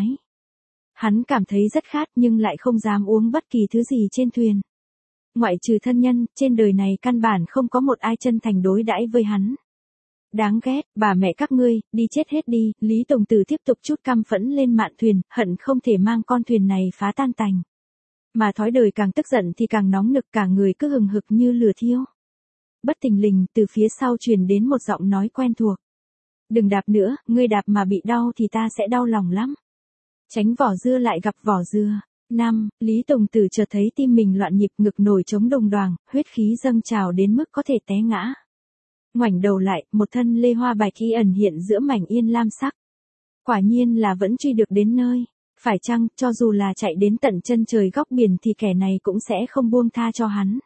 Hắn cảm thấy rất khát nhưng lại không dám uống bất kỳ thứ gì trên thuyền. Ngoại trừ thân nhân, trên đời này căn bản không có một ai chân thành đối đãi với hắn. Đáng ghét, bà mẹ các ngươi, đi chết hết đi, Lý Tùng Tử tiếp tục chút căm phẫn lên mạn thuyền, hận không thể mang con thuyền này phá tan tành. Mà thói đời càng tức giận thì càng nóng nực, cả người cứ hừng hực như lửa thiêu. Bất thình lình, từ phía sau truyền đến một giọng nói quen thuộc. Đừng đạp nữa, ngươi đạp mà bị đau thì ta sẽ đau lòng lắm. Tránh vỏ dưa lại gặp vỏ dưa. Lý Tùng Tử chợt thấy tim mình loạn nhịp, ngực nổi trống đồng đoàng, huyết khí dâng trào đến mức có thể té ngã. Ngoảnh đầu lại, một thân lê hoa bạch y ẩn hiện giữa mảnh yên lam sắc. Quả nhiên là vẫn truy được đến nơi. Phải chăng, cho dù là chạy đến tận chân trời góc biển thì kẻ này cũng sẽ không buông tha cho hắn.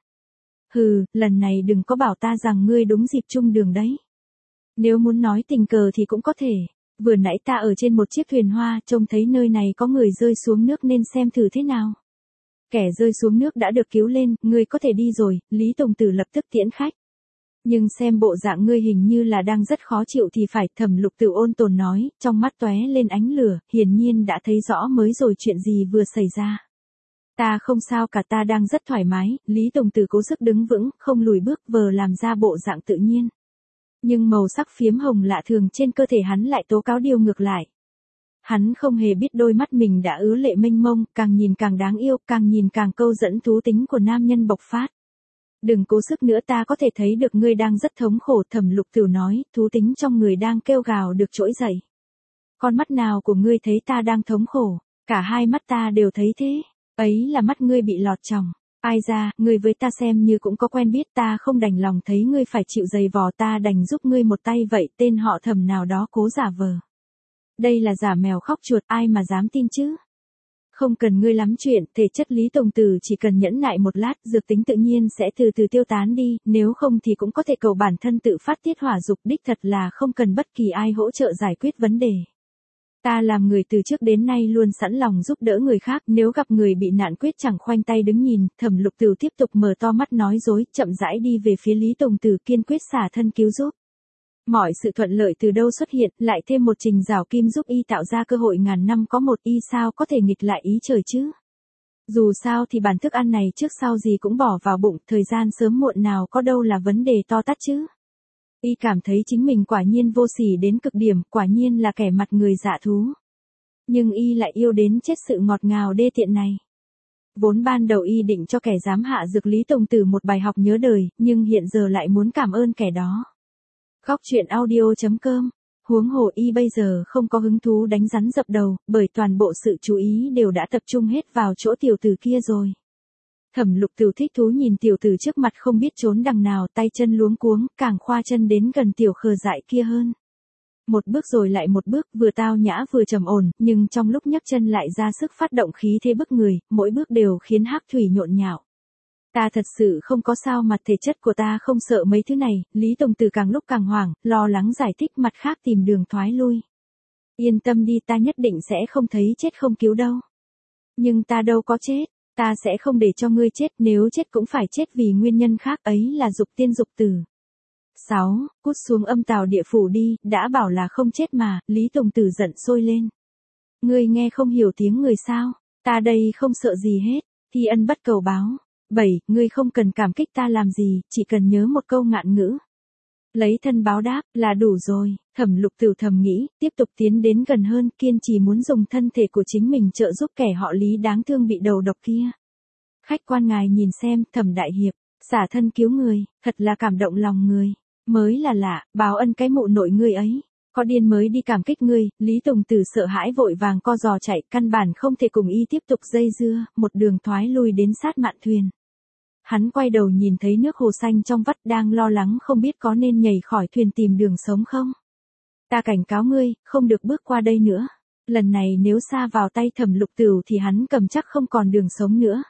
Hừ, lần này đừng có bảo ta rằng ngươi đúng dịp chung đường đấy. Nếu muốn nói tình cờ thì cũng có thể. Vừa nãy ta ở trên một chiếc thuyền hoa, trông thấy nơi này có người rơi xuống nước nên xem thử thế nào. Kẻ rơi xuống nước đã được cứu lên, ngươi có thể đi rồi, Lý Tùng Tử lập tức tiễn khách. Nhưng xem bộ dạng ngươi hình như là đang rất khó chịu thì phải, Thẩm Lục Tử ôn tồn nói, trong mắt tóe lên ánh lửa, hiển nhiên đã thấy rõ mới rồi chuyện gì vừa xảy ra. Ta không sao cả, ta đang rất thoải mái, Lý Tùng Tử cố sức đứng vững, không lùi bước, vờ làm ra bộ dạng tự nhiên. Nhưng màu sắc phiếm hồng lạ thường trên cơ thể hắn lại tố cáo điều ngược lại. Hắn không hề biết đôi mắt mình đã ứa lệ mênh mông, càng nhìn càng đáng yêu, càng nhìn càng câu dẫn thú tính của nam nhân bộc phát. Đừng cố sức nữa, ta có thể thấy được ngươi đang rất thống khổ, Thẩm Lục Tử nói, thú tính trong người đang kêu gào được trỗi dậy. Con mắt nào của ngươi thấy ta đang thống khổ, cả hai mắt ta đều thấy thế, ấy là mắt ngươi bị lọt tròng. Ai ra, ngươi với ta xem như cũng có quen biết, ta không đành lòng thấy ngươi phải chịu giày vò, ta đành giúp ngươi một tay vậy, tên họ Thẩm nào đó cố giả vờ. Đây là giả mèo khóc chuột, ai mà dám tin chứ? Không cần ngươi lắm chuyện, thể chất Lý Tùng Tử chỉ cần nhẫn nại một lát, dược tính tự nhiên sẽ từ từ tiêu tán đi, nếu không thì cũng có thể cầu bản thân tự phát tiết hỏa dục, đích thật là không cần bất kỳ ai hỗ trợ giải quyết vấn đề. Ta làm người từ trước đến nay luôn sẵn lòng giúp đỡ người khác, nếu gặp người bị nạn quyết chẳng khoanh tay đứng nhìn. Thẩm Lục Tử tiếp tục mở to mắt nói dối, chậm rãi đi về phía Lý Tùng Tử, kiên quyết xả thân cứu giúp. Mọi sự thuận lợi từ đâu xuất hiện, lại thêm một trình rào kim giúp y tạo ra cơ hội ngàn năm có một, y sao có thể nghịch lại ý trời chứ? Dù sao thì bản thức ăn này trước sau gì cũng bỏ vào bụng, thời gian sớm muộn nào có đâu là vấn đề to tát chứ. Y cảm thấy chính mình quả nhiên vô sỉ đến cực điểm, quả nhiên là kẻ mặt người dạ thú. Nhưng y lại yêu đến chết sự ngọt ngào đê tiện này. Vốn ban đầu y định cho kẻ dám hạ dược Lý Tùng Tử một bài học nhớ đời, nhưng hiện giờ lại muốn cảm ơn kẻ đó. Góc truyện audio.com. Huống hồ y bây giờ không có hứng thú đánh rắn dập đầu, bởi toàn bộ sự chú ý đều đã tập trung hết vào chỗ tiểu tử kia rồi. Thẩm Lục Tử thích thú nhìn tiểu tử trước mặt không biết trốn đằng nào, tay chân luống cuống, càng khoa chân đến gần tiểu khờ dại kia hơn. Một bước rồi lại một bước, vừa tao nhã vừa trầm ổn, nhưng trong lúc nhấc chân lại ra sức phát động khí thế bức người, mỗi bước đều khiến hắc thủy nhộn nhạo. Ta thật sự không có sao, mặt thể chất của ta không sợ mấy thứ này, Lý Tùng Tử càng lúc càng hoảng, lo lắng giải thích, mặt khác tìm đường thoái lui. Yên tâm đi, ta nhất định sẽ không thấy chết không cứu đâu. Nhưng ta đâu có chết, ta sẽ không để cho ngươi chết, nếu chết cũng phải chết vì nguyên nhân khác, ấy là dục tiên dục tử. 6. Cút xuống âm tào địa phủ đi, đã bảo là không chết mà, Lý Tùng Tử giận sôi lên. Ngươi nghe không hiểu tiếng người sao, ta đây không sợ gì hết, thi ân bất cầu báo. 7. Ngươi không cần cảm kích ta làm gì, chỉ cần nhớ một câu ngạn ngữ. Lấy thân báo đáp, là đủ rồi. Thẩm Lục Tử thầm nghĩ, tiếp tục tiến đến gần hơn, kiên trì muốn dùng thân thể của chính mình trợ giúp kẻ họ Lý đáng thương bị đầu độc kia. Khách quan ngài nhìn xem, Thẩm đại hiệp, xả thân cứu người, thật là cảm động lòng người. Mới là lạ, báo ân cái mụ nội ngươi ấy. Có điên mới đi cảm kích ngươi, Lý Tùng Tử sợ hãi vội vàng co giò chạy, căn bản không thể cùng y tiếp tục dây dưa, một đường thoái lui đến sát mạn thuyền. Hắn quay đầu nhìn thấy nước hồ xanh trong vắt đang lo lắng không biết có nên nhảy khỏi thuyền tìm đường sống không. Ta cảnh cáo ngươi, không được bước qua đây nữa. Lần này nếu sa vào tay Thẩm Lục Tử thì hắn cầm chắc không còn đường sống nữa.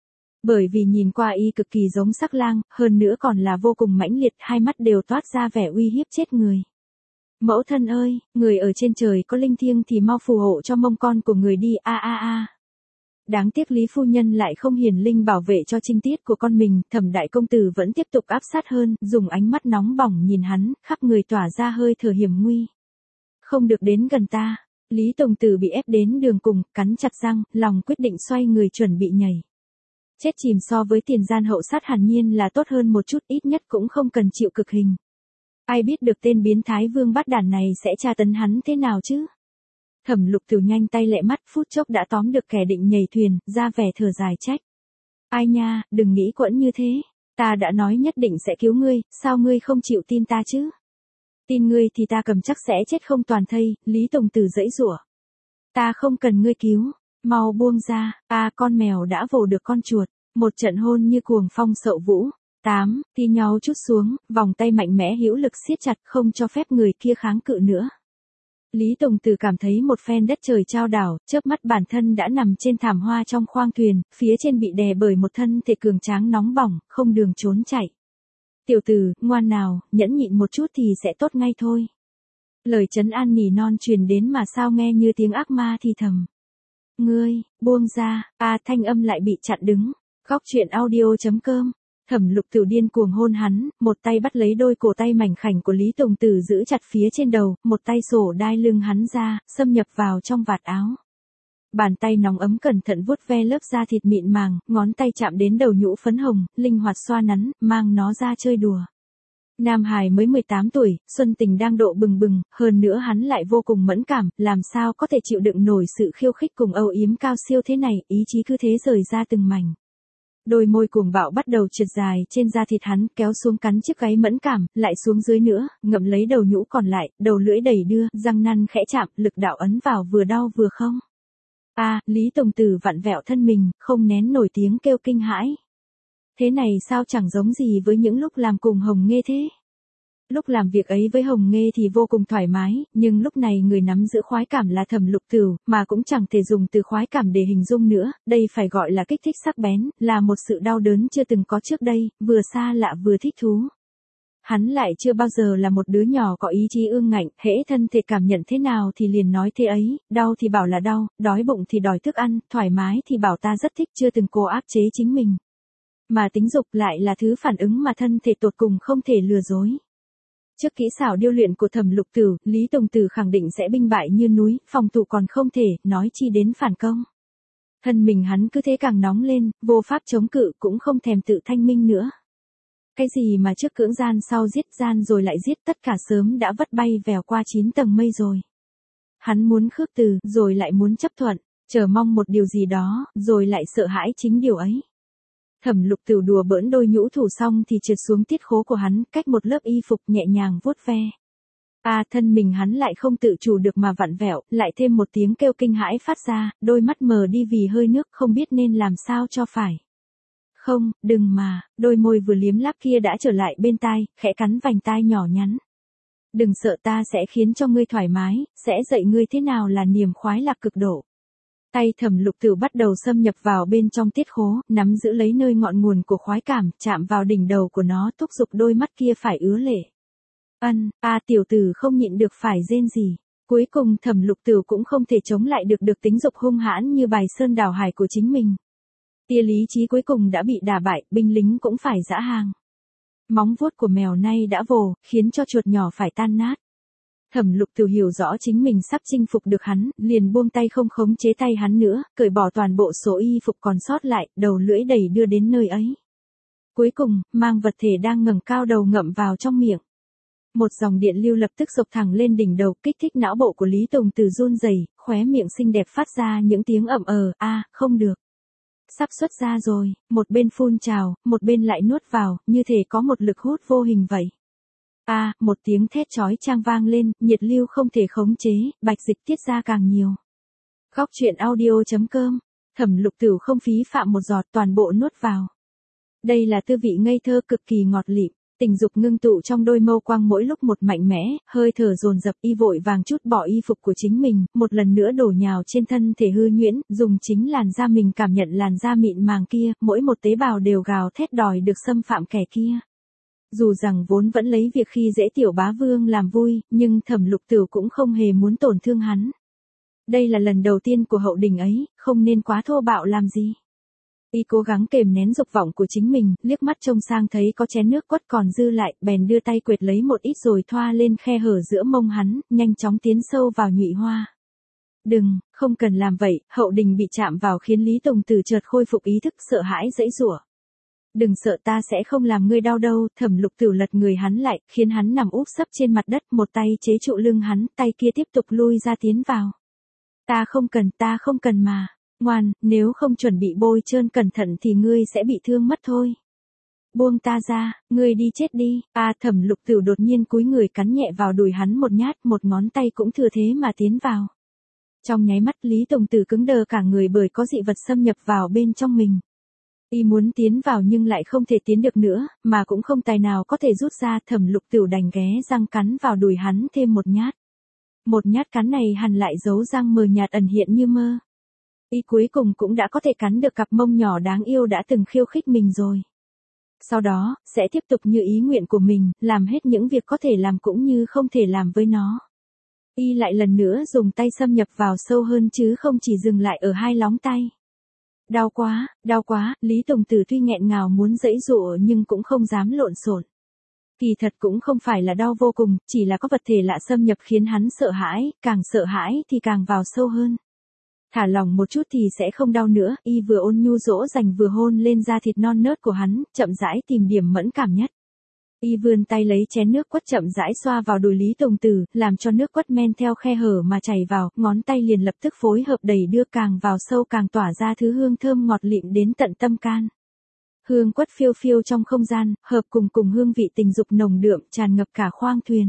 Bởi vì nhìn qua y cực kỳ giống sắc lang, hơn nữa còn là vô cùng mãnh liệt, hai mắt đều toát ra vẻ uy hiếp chết người. Mẫu thân ơi, người ở trên trời có linh thiêng thì mau phù hộ cho mông con của người đi a a a. Đáng tiếc Lý phu nhân lại không hiển linh bảo vệ cho trinh tiết của con mình, Thẩm đại công tử vẫn tiếp tục áp sát hơn, dùng ánh mắt nóng bỏng nhìn hắn, khắp người tỏa ra hơi thở hiểm nguy. Không được đến gần ta. Lý Tùng Tử bị ép đến đường cùng, cắn chặt răng, lòng quyết định xoay người chuẩn bị nhảy. Chết chìm so với tiền gian hậu sát hẳn nhiên là tốt hơn một chút, ít nhất cũng không cần chịu cực hình. Ai biết được tên biến thái vương bát đản này sẽ tra tấn hắn thế nào chứ? Thẩm Lục Tử nhanh tay lẹ mắt, phút chốc đã tóm được kẻ định nhảy thuyền, ra vẻ thở dài trách. Ai nha, đừng nghĩ quẫn như thế. Ta đã nói nhất định sẽ cứu ngươi, sao ngươi không chịu tin ta chứ? Tin ngươi thì ta cầm chắc sẽ chết không toàn thây, Lý Tùng Tử giãy giụa. Ta không cần ngươi cứu, mau buông ra, con mèo đã vồ được con chuột, một trận hôn như cuồng phong sậu vũ. 8. Thi nhau chút xuống, vòng tay mạnh mẽ hữu lực siết chặt không cho phép người kia kháng cự nữa. Lý Tùng Tử cảm thấy một phen đất trời chao đảo, chớp mắt bản thân đã nằm trên thảm hoa trong khoang thuyền, phía trên bị đè bởi một thân thể cường tráng nóng bỏng, không đường trốn chạy. Tiểu tử, ngoan nào, nhẫn nhịn một chút thì sẽ tốt ngay thôi. Lời trấn an nỉ non truyền đến mà sao nghe như tiếng ác ma thì thầm. Ngươi, buông ra, thanh âm lại bị chặn đứng. Góc truyện audio.com. Thẩm Lục Tử điên cuồng hôn hắn, một tay bắt lấy đôi cổ tay mảnh khảnh của Lý Tùng Tử giữ chặt phía trên đầu, một tay sổ đai lưng hắn ra, xâm nhập vào trong vạt áo. Bàn tay nóng ấm cẩn thận vuốt ve lớp da thịt mịn màng, ngón tay chạm đến đầu nhũ phấn hồng, linh hoạt xoa nắn, mang nó ra chơi đùa. Nam hài mới 18 tuổi, xuân tình đang độ bừng bừng, hơn nữa hắn lại vô cùng mẫn cảm, làm sao có thể chịu đựng nổi sự khiêu khích cùng âu yếm cao siêu thế này, ý chí cứ thế rời ra từng mảnh. Đôi môi cuồng bạo bắt đầu trượt dài trên da thịt hắn, kéo xuống cắn chiếc gáy mẫn cảm, lại xuống dưới nữa, ngậm lấy đầu nhũ còn lại, đầu lưỡi đẩy đưa, răng năn khẽ chạm, lực đạo ấn vào vừa đau vừa không. Lý Tùng Tử vặn vẹo thân mình, không nén nổi tiếng kêu kinh hãi. Thế này sao chẳng giống gì với những lúc làm cùng Hồng Nghê thế? Lúc làm việc ấy với Hồng Nghê thì vô cùng thoải mái, nhưng lúc này người nắm giữ khoái cảm là Thẩm Lục Tử, mà cũng chẳng thể dùng từ khoái cảm để hình dung nữa, đây phải gọi là kích thích sắc bén, là một sự đau đớn chưa từng có trước đây, vừa xa lạ vừa thích thú. Hắn lại chưa bao giờ là một đứa nhỏ có ý chí ương ngạnh, hễ thân thể cảm nhận thế nào thì liền nói thế ấy, đau thì bảo là đau, đói bụng thì đòi thức ăn, thoải mái thì bảo ta rất thích, chưa từng cố áp chế chính mình. Mà tính dục lại là thứ phản ứng mà thân thể tột cùng không thể lừa dối. Trước kỹ xảo điêu luyện của Thẩm Lục Tử, Lý Tùng Tử khẳng định sẽ binh bại như núi, phòng thủ còn không thể, nói chi đến phản công. Thân mình hắn cứ thế càng nóng lên, vô pháp chống cự cũng không thèm tự thanh minh nữa. Cái gì mà trước cưỡng gian sau giết gian rồi lại giết, tất cả sớm đã vất bay vèo qua 9 tầng mây rồi. Hắn muốn khước từ, rồi lại muốn chấp thuận, chờ mong một điều gì đó, rồi lại sợ hãi chính điều ấy. Thẩm Lục Tử đùa bỡn đôi nhũ thủ xong thì trượt xuống tiết khố của hắn, cách một lớp y phục nhẹ nhàng vuốt ve. Thân mình hắn lại không tự chủ được mà vặn vẹo, lại thêm một tiếng kêu kinh hãi phát ra, đôi mắt mờ đi vì hơi nước, không biết nên làm sao cho phải. Không, đừng mà, đôi môi vừa liếm láp kia đã trở lại bên tai, khẽ cắn vành tai nhỏ nhắn. Đừng sợ, ta sẽ khiến cho ngươi thoải mái, sẽ dạy ngươi thế nào là niềm khoái lạc cực độ. Tay Thẩm Lục Tử bắt đầu xâm nhập vào bên trong tiết khố, nắm giữ lấy nơi ngọn nguồn của khoái cảm, chạm vào đỉnh đầu của nó, thúc giục đôi mắt kia phải ứa lệ. Tiểu tử không nhịn được phải rên rỉ. Cuối cùng Thẩm Lục Tử cũng không thể chống lại được tính dục hung hãn như bài sơn đảo hải của chính mình. Tia lý trí cuối cùng đã bị đả bại, binh lính cũng phải giã hàng. Móng vuốt của mèo nay đã vồ, khiến cho chuột nhỏ phải tan nát. Thẩm Lục Tử hiểu rõ chính mình sắp chinh phục được hắn, liền buông tay không khống chế tay hắn nữa, cởi bỏ toàn bộ số y phục còn sót lại, đầu lưỡi đẩy đưa đến nơi ấy. Cuối cùng, mang vật thể đang ngẩng cao đầu ngậm vào trong miệng. Một dòng điện lưu lập tức dọc thẳng lên đỉnh đầu, kích thích não bộ của Lý Tùng Từ run rẩy, khóe miệng xinh đẹp phát ra những tiếng ậm không được. Sắp xuất ra rồi, một bên phun trào, một bên lại nuốt vào, như thể có một lực hút vô hình vậy. Một tiếng thét chói chang vang lên, nhiệt lưu không thể khống chế, bạch dịch tiết ra càng nhiều. Góc truyện audio.com, Thẩm Lục Tử không phí phạm một giọt, toàn bộ nuốt vào. Đây là tư vị ngây thơ cực kỳ ngọt lịm, tình dục ngưng tụ trong đôi mâu quang mỗi lúc một mạnh mẽ, hơi thở dồn dập, y vội vàng chút bỏ y phục của chính mình, một lần nữa đổ nhào trên thân thể hư nhuyễn, dùng chính làn da mình cảm nhận làn da mịn màng kia, mỗi một tế bào đều gào thét đòi được xâm phạm kẻ kia. Dù rằng vốn vẫn lấy việc khi dễ tiểu bá vương làm vui, nhưng Thẩm Lục Tử cũng không hề muốn tổn thương hắn. Đây là lần đầu tiên của hậu đình ấy, không nên quá thô bạo làm gì. Y cố gắng kềm nén dục vọng của chính mình, liếc mắt trông sang thấy có chén nước quất còn dư lại, bèn đưa tay quệt lấy một ít rồi thoa lên khe hở giữa mông hắn, nhanh chóng tiến sâu vào nhụy hoa. Đừng, không cần làm vậy, hậu đình bị chạm vào khiến Lý Tùng Tử chợt khôi phục ý thức, sợ hãi giãy giụa. Đừng sợ, ta sẽ không làm ngươi đau đâu. Thẩm Lục Tử lật người hắn lại, khiến hắn nằm úp sấp trên mặt đất, một tay chế trụ lưng hắn, tay kia tiếp tục lui ra tiến vào. Ta không cần mà. Ngoan, nếu không chuẩn bị bôi trơn cẩn thận thì ngươi sẽ bị thương mất thôi. Buông ta ra, ngươi đi chết đi. Thẩm Lục Tử đột nhiên cúi người cắn nhẹ vào đùi hắn một nhát, một ngón tay cũng thừa thế mà tiến vào. Trong nháy mắt Lý Tùng Tử cứng đờ cả người bởi có dị vật xâm nhập vào bên trong mình. Y muốn tiến vào nhưng lại không thể tiến được nữa, mà cũng không tài nào có thể rút ra. Thẩm Lục Tử đành ghé răng cắn vào đùi hắn thêm một nhát. Một nhát cắn này hằn lại dấu răng mờ nhạt ẩn hiện như mơ. Y cuối cùng cũng đã có thể cắn được cặp mông nhỏ đáng yêu đã từng khiêu khích mình rồi. Sau đó, sẽ tiếp tục như ý nguyện của mình, làm hết những việc có thể làm cũng như không thể làm với nó. Y lại lần nữa dùng tay xâm nhập vào sâu hơn chứ không chỉ dừng lại ở hai lóng tay. Đau quá, Lý Tùng Tử tuy nghẹn ngào muốn giãy giụa nhưng cũng không dám lộn xộn. Kỳ thật cũng không phải là đau vô cùng, chỉ là có vật thể lạ xâm nhập khiến hắn sợ hãi, càng sợ hãi thì càng vào sâu hơn. Thả lỏng một chút thì sẽ không đau nữa, y vừa ôn nhu dỗ dành vừa hôn lên da thịt non nớt của hắn, chậm rãi tìm điểm mẫn cảm nhất. Y vươn tay lấy chén nước quất chậm rãi xoa vào đùi Lý Tùng Tử, làm cho nước quất men theo khe hở mà chảy vào, ngón tay liền lập tức phối hợp đẩy đưa càng vào sâu càng tỏa ra thứ hương thơm ngọt lịm đến tận tâm can. Hương quất phiêu phiêu trong không gian, hợp cùng hương vị tình dục nồng đượm tràn ngập cả khoang thuyền.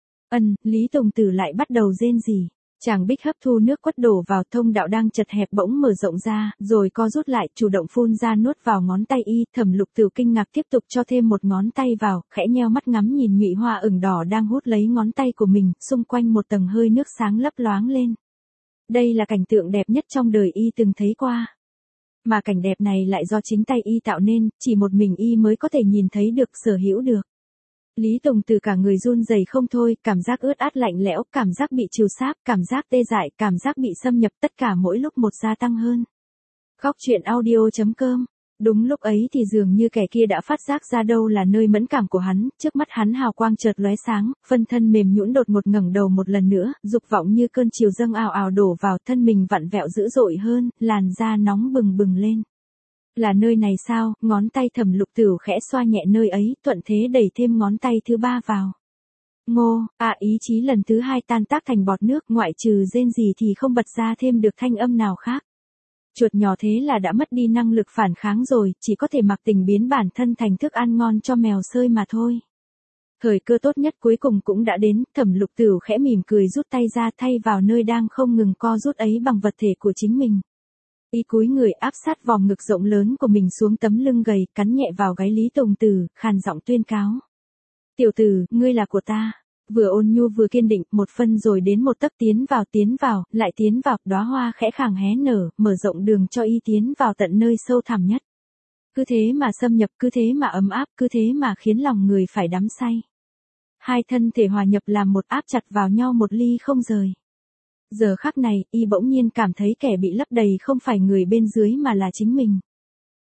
Lý Tùng Tử lại bắt đầu rên rỉ. Chàng bích hấp thu nước quất đổ vào, thông đạo đang chật hẹp bỗng mở rộng ra, rồi co rút lại, chủ động phun ra nuốt vào ngón tay y. Thẩm Lục Tử kinh ngạc tiếp tục cho thêm một ngón tay vào, khẽ nheo mắt ngắm nhìn nhụy hoa ửng đỏ đang hút lấy ngón tay của mình, xung quanh một tầng hơi nước sáng lấp loáng lên. Đây là cảnh tượng đẹp nhất trong đời y từng thấy qua. Mà cảnh đẹp này lại do chính tay y tạo nên, chỉ một mình y mới có thể nhìn thấy được, sở hữu được. Lý Tùng Tử cả người run rẩy không thôi, cảm giác ướt át lạnh lẽo, cảm giác bị trìu sáp, cảm giác tê dại, cảm giác bị xâm nhập, tất cả mỗi lúc một gia tăng hơn. Góc truyện audio.com. Đúng lúc ấy thì dường như kẻ kia đã phát giác ra đâu là nơi mẫn cảm của hắn, trước mắt hắn hào quang chợt lóe sáng, phân thân mềm nhũn đột ngột ngẩng đầu một lần nữa, dục vọng như cơn chiều dâng ào ào đổ vào, thân mình vặn vẹo dữ dội hơn, làn da nóng bừng bừng lên. Là nơi này sao? Ngón tay Thẩm Lục Tử khẽ xoa nhẹ nơi ấy, thuận thế đẩy thêm ngón tay thứ ba vào. Ngô, ý chí lần thứ hai tan tác thành bọt nước, ngoại trừ rên rỉ thì không bật ra thêm được thanh âm nào khác. Chuột nhỏ thế là đã mất đi năng lực phản kháng rồi, chỉ có thể mặc tình biến bản thân thành thức ăn ngon cho mèo sơi mà thôi. Thời cơ tốt nhất cuối cùng cũng đã đến, Thẩm Lục Tử khẽ mỉm cười rút tay ra thay vào nơi đang không ngừng co rút ấy bằng vật thể của chính mình. Y cúi người áp sát vòng ngực rộng lớn của mình xuống tấm lưng gầy, cắn nhẹ vào gáy Lý Tùng Tử, khàn giọng tuyên cáo. Tiểu tử, ngươi là của ta. Vừa ôn nhu vừa kiên định, một phân rồi đến một tấc tiến vào, lại tiến vào, đóa hoa khẽ khàng hé nở, mở rộng đường cho y tiến vào tận nơi sâu thẳm nhất. Cứ thế mà xâm nhập, cứ thế mà ấm áp, cứ thế mà khiến lòng người phải đắm say. Hai thân thể hòa nhập làm một, áp chặt vào nhau một ly không rời. Giờ khắc này, y bỗng nhiên cảm thấy kẻ bị lấp đầy không phải người bên dưới mà là chính mình.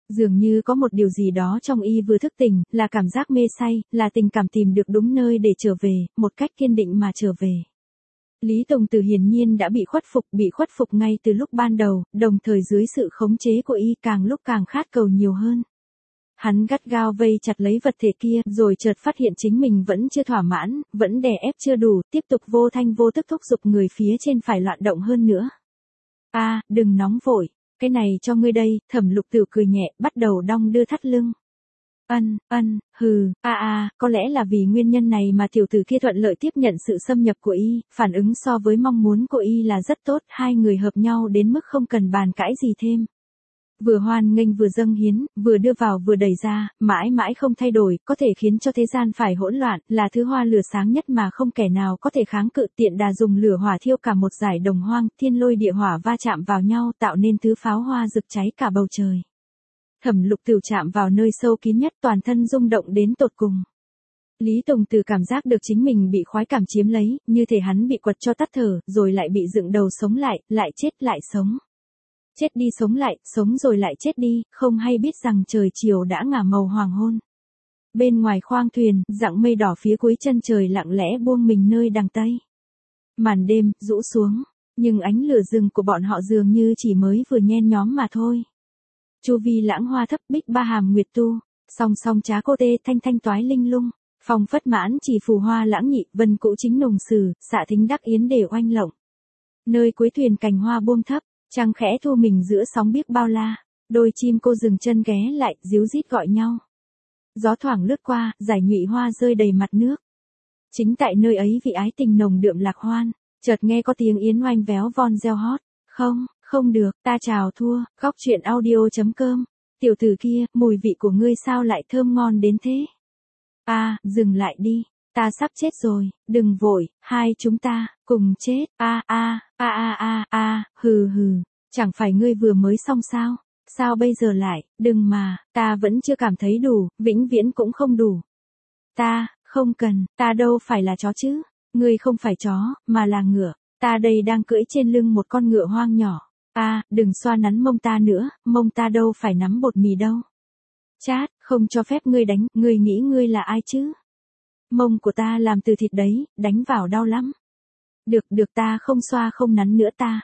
Dường như có một điều gì đó trong y vừa thức tỉnh, là cảm giác mê say, là tình cảm tìm được đúng nơi để trở về, một cách kiên định mà trở về. Lý Tùng Tử hiển nhiên đã bị khuất phục ngay từ lúc ban đầu, đồng thời dưới sự khống chế của y càng lúc càng khát cầu nhiều hơn. Hắn gắt gao vây chặt lấy vật thể kia, rồi chợt phát hiện chính mình vẫn chưa thỏa mãn, vẫn đè ép chưa đủ, tiếp tục vô thanh vô tức thúc giục người phía trên phải loạn động hơn nữa. Đừng nóng vội, cái này cho ngươi đây, Thẩm Lục Tử cười nhẹ, bắt đầu đong đưa thắt lưng. Có lẽ là vì nguyên nhân này mà tiểu tử kia thuận lợi tiếp nhận sự xâm nhập của y, phản ứng so với mong muốn của y là rất tốt, hai người hợp nhau đến mức không cần bàn cãi gì thêm. Vừa hoan nghênh vừa dâng hiến, vừa đưa vào vừa đẩy ra, mãi mãi không thay đổi, có thể khiến cho thế gian phải hỗn loạn, là thứ hoa lửa sáng nhất mà không kẻ nào có thể kháng cự. Tiện đà dùng lửa hỏa thiêu cả một dải đồng hoang, thiên lôi địa hỏa va chạm vào nhau tạo nên thứ pháo hoa rực cháy cả bầu trời. Thẩm Lục Tử chạm vào nơi sâu kín nhất, toàn thân rung động đến tột cùng. Lý Tùng Tử cảm giác được chính mình bị khoái cảm chiếm lấy, như thể hắn bị quật cho tắt thở, rồi lại bị dựng đầu sống lại chết lại sống. Chết đi sống lại, sống rồi lại chết đi, không hay biết rằng trời chiều đã ngả màu hoàng hôn. Bên ngoài khoang thuyền, dặng mây đỏ phía cuối chân trời lặng lẽ buông mình nơi đằng tây. Màn đêm rũ xuống, nhưng ánh lửa rừng của bọn họ dường như chỉ mới vừa nhen nhóm mà thôi. Chu vi lãng hoa thấp, bích ba hàm nguyệt tu, song song trá cô tê thanh thanh toái linh lung, phong phất mãn chỉ phù hoa lãng nhị, vân cũ chính nồng sử, xạ thính đắc yến để oanh lộng. Nơi cuối thuyền cành hoa buông thấp, trăng khẽ thu mình giữa sóng biếc bao la, đôi chim cô dừng chân ghé lại, ríu rít gọi nhau. Gió thoảng lướt qua, giải nhụy hoa rơi đầy mặt nước. Chính tại nơi ấy vị ái tình nồng đượm lạc hoan, chợt nghe có tiếng yến oanh véo von reo hót. Không được, ta chào thua, góc truyện audio.com. Tiểu tử kia, mùi vị của ngươi sao lại thơm ngon đến thế? Dừng lại đi, ta sắp chết rồi, đừng vội, hai chúng ta, cùng chết. Hừ, chẳng phải ngươi vừa mới xong sao? Sao bây giờ lại, đừng mà, ta vẫn chưa cảm thấy đủ, vĩnh viễn cũng không đủ. Ta, không cần, ta đâu phải là chó chứ, ngươi không phải chó, mà là ngựa, ta đây đang cưỡi trên lưng một con ngựa hoang nhỏ. Đừng xoa nắn mông ta nữa, mông ta đâu phải nắm bột mì đâu. Chát, không cho phép ngươi đánh, ngươi nghĩ ngươi là ai chứ? Mông của ta làm từ thịt đấy, đánh vào đau lắm. Được ta không xoa không nắn nữa ta.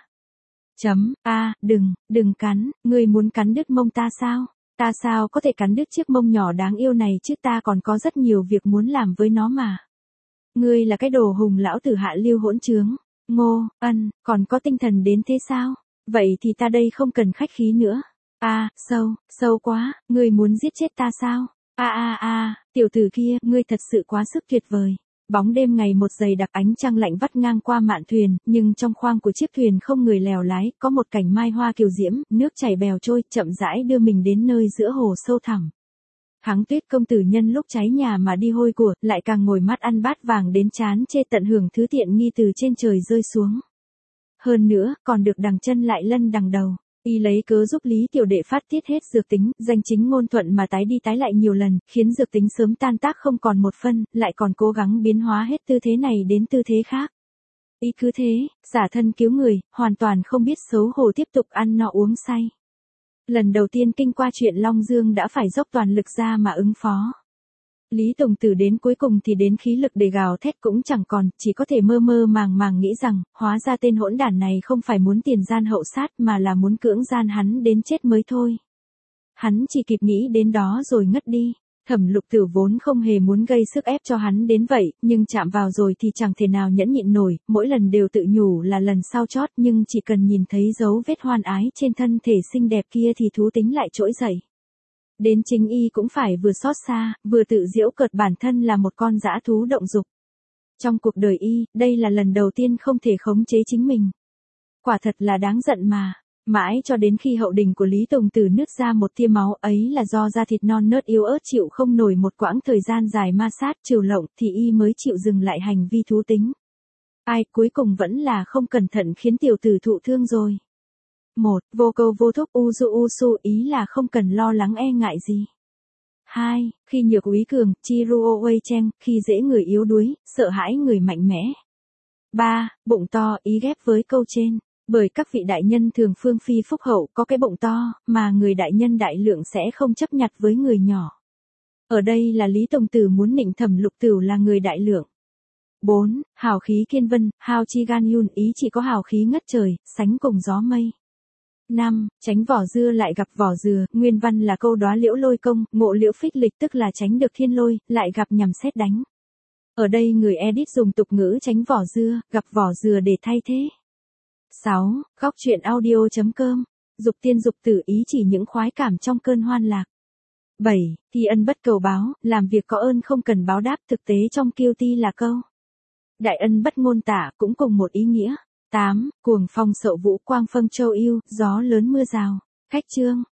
Đừng cắn, ngươi muốn cắn đứt mông ta sao? Ta sao có thể cắn đứt chiếc mông nhỏ đáng yêu này chứ, ta còn có rất nhiều việc muốn làm với nó mà. Ngươi là cái đồ hùng lão tử hạ lưu hỗn trướng. Ngô, còn có tinh thần đến thế sao? Vậy thì ta đây không cần khách khí nữa. Sâu quá, ngươi muốn giết chết ta sao? Tiểu tử kia, ngươi thật sự quá sức tuyệt vời. Bóng đêm ngày một dày đặc, ánh trăng lạnh vắt ngang qua mạn thuyền, nhưng trong khoang của chiếc thuyền không người lèo lái, có một cảnh mai hoa kiều diễm, nước chảy bèo trôi, chậm rãi đưa mình đến nơi giữa hồ sâu thẳm. Háng Tuyết công tử nhân lúc cháy nhà mà đi hôi của, lại càng ngồi mắt ăn bát vàng đến chán chê, tận hưởng thứ tiện nghi từ trên trời rơi xuống. Hơn nữa, còn được đằng chân lại lân đằng đầu. Y lấy cớ giúp Lý Tiểu Đệ phát tiết hết dược tính, danh chính ngôn thuận mà tái đi tái lại nhiều lần, khiến dược tính sớm tan tác không còn một phân, lại còn cố gắng biến hóa hết tư thế này đến tư thế khác. Y cứ thế, giả thân cứu người, hoàn toàn không biết xấu hổ tiếp tục ăn no uống say. Lần đầu tiên kinh qua chuyện Long Dương đã phải dốc toàn lực ra mà ứng phó. Lý Tùng Tử đến cuối cùng thì đến khí lực để gào thét cũng chẳng còn, chỉ có thể mơ mơ màng màng nghĩ rằng, hóa ra tên hỗn đản này không phải muốn tiền gian hậu sát mà là muốn cưỡng gian hắn đến chết mới thôi. Hắn chỉ kịp nghĩ đến đó rồi ngất đi. Thẩm Lục Tử vốn không hề muốn gây sức ép cho hắn đến vậy, nhưng chạm vào rồi thì chẳng thể nào nhẫn nhịn nổi, mỗi lần đều tự nhủ là lần sau chót, nhưng chỉ cần nhìn thấy dấu vết hoan ái trên thân thể xinh đẹp kia thì thú tính lại trỗi dậy. Đến chính y cũng phải vừa xót xa, vừa tự giễu cợt bản thân là một con dã thú động dục. Trong cuộc đời y, đây là lần đầu tiên không thể khống chế chính mình. Quả thật là đáng giận mà. Mãi cho đến khi hậu đình của Lý Tùng Tử nứt ra một tia máu, ấy là do da thịt non nớt yếu ớt chịu không nổi một quãng thời gian dài ma sát trừu lộng, thì y mới chịu dừng lại hành vi thú tính. Cuối cùng vẫn là không cẩn thận khiến tiểu tử thụ thương rồi. 1. Vô câu vô thúc usu ý là không cần lo lắng e ngại gì. 2. Khi nhược úy cường, chiruo wei cheng, khi dễ người yếu đuối, sợ hãi người mạnh mẽ. 3. Bụng to, ý ghép với câu trên. Bởi các vị đại nhân thường phương phi phúc hậu có cái bụng to, mà người đại nhân đại lượng sẽ không chấp nhặt với người nhỏ. Ở đây là Lý Tông Tử muốn nịnh Thẩm Lục Tửu là người đại lượng. 4. Hào khí kiên vân, hào chi gan yun, ý chỉ có hào khí ngất trời, sánh cùng gió mây. 5. Tránh vỏ dưa lại gặp vỏ dừa, nguyên văn là câu đóa liễu lôi công, ngộ liễu phích lịch tức là tránh được thiên lôi, lại gặp nhằm sét đánh. Ở đây người edit dùng tục ngữ tránh vỏ dưa, gặp vỏ dừa để thay thế. 6. Góc truyện audio.com. Dục tiên dục tử ý chỉ những khoái cảm trong cơn hoan lạc. 7. Thi ân bất cầu báo, làm việc có ơn không cần báo đáp, thực tế trong kiêu ti là câu đại ân bất ngôn tả, cũng cùng một ý nghĩa. 8. Cuồng phong sậu vũ quang phâng châu yêu, gió lớn mưa rào. Cách chương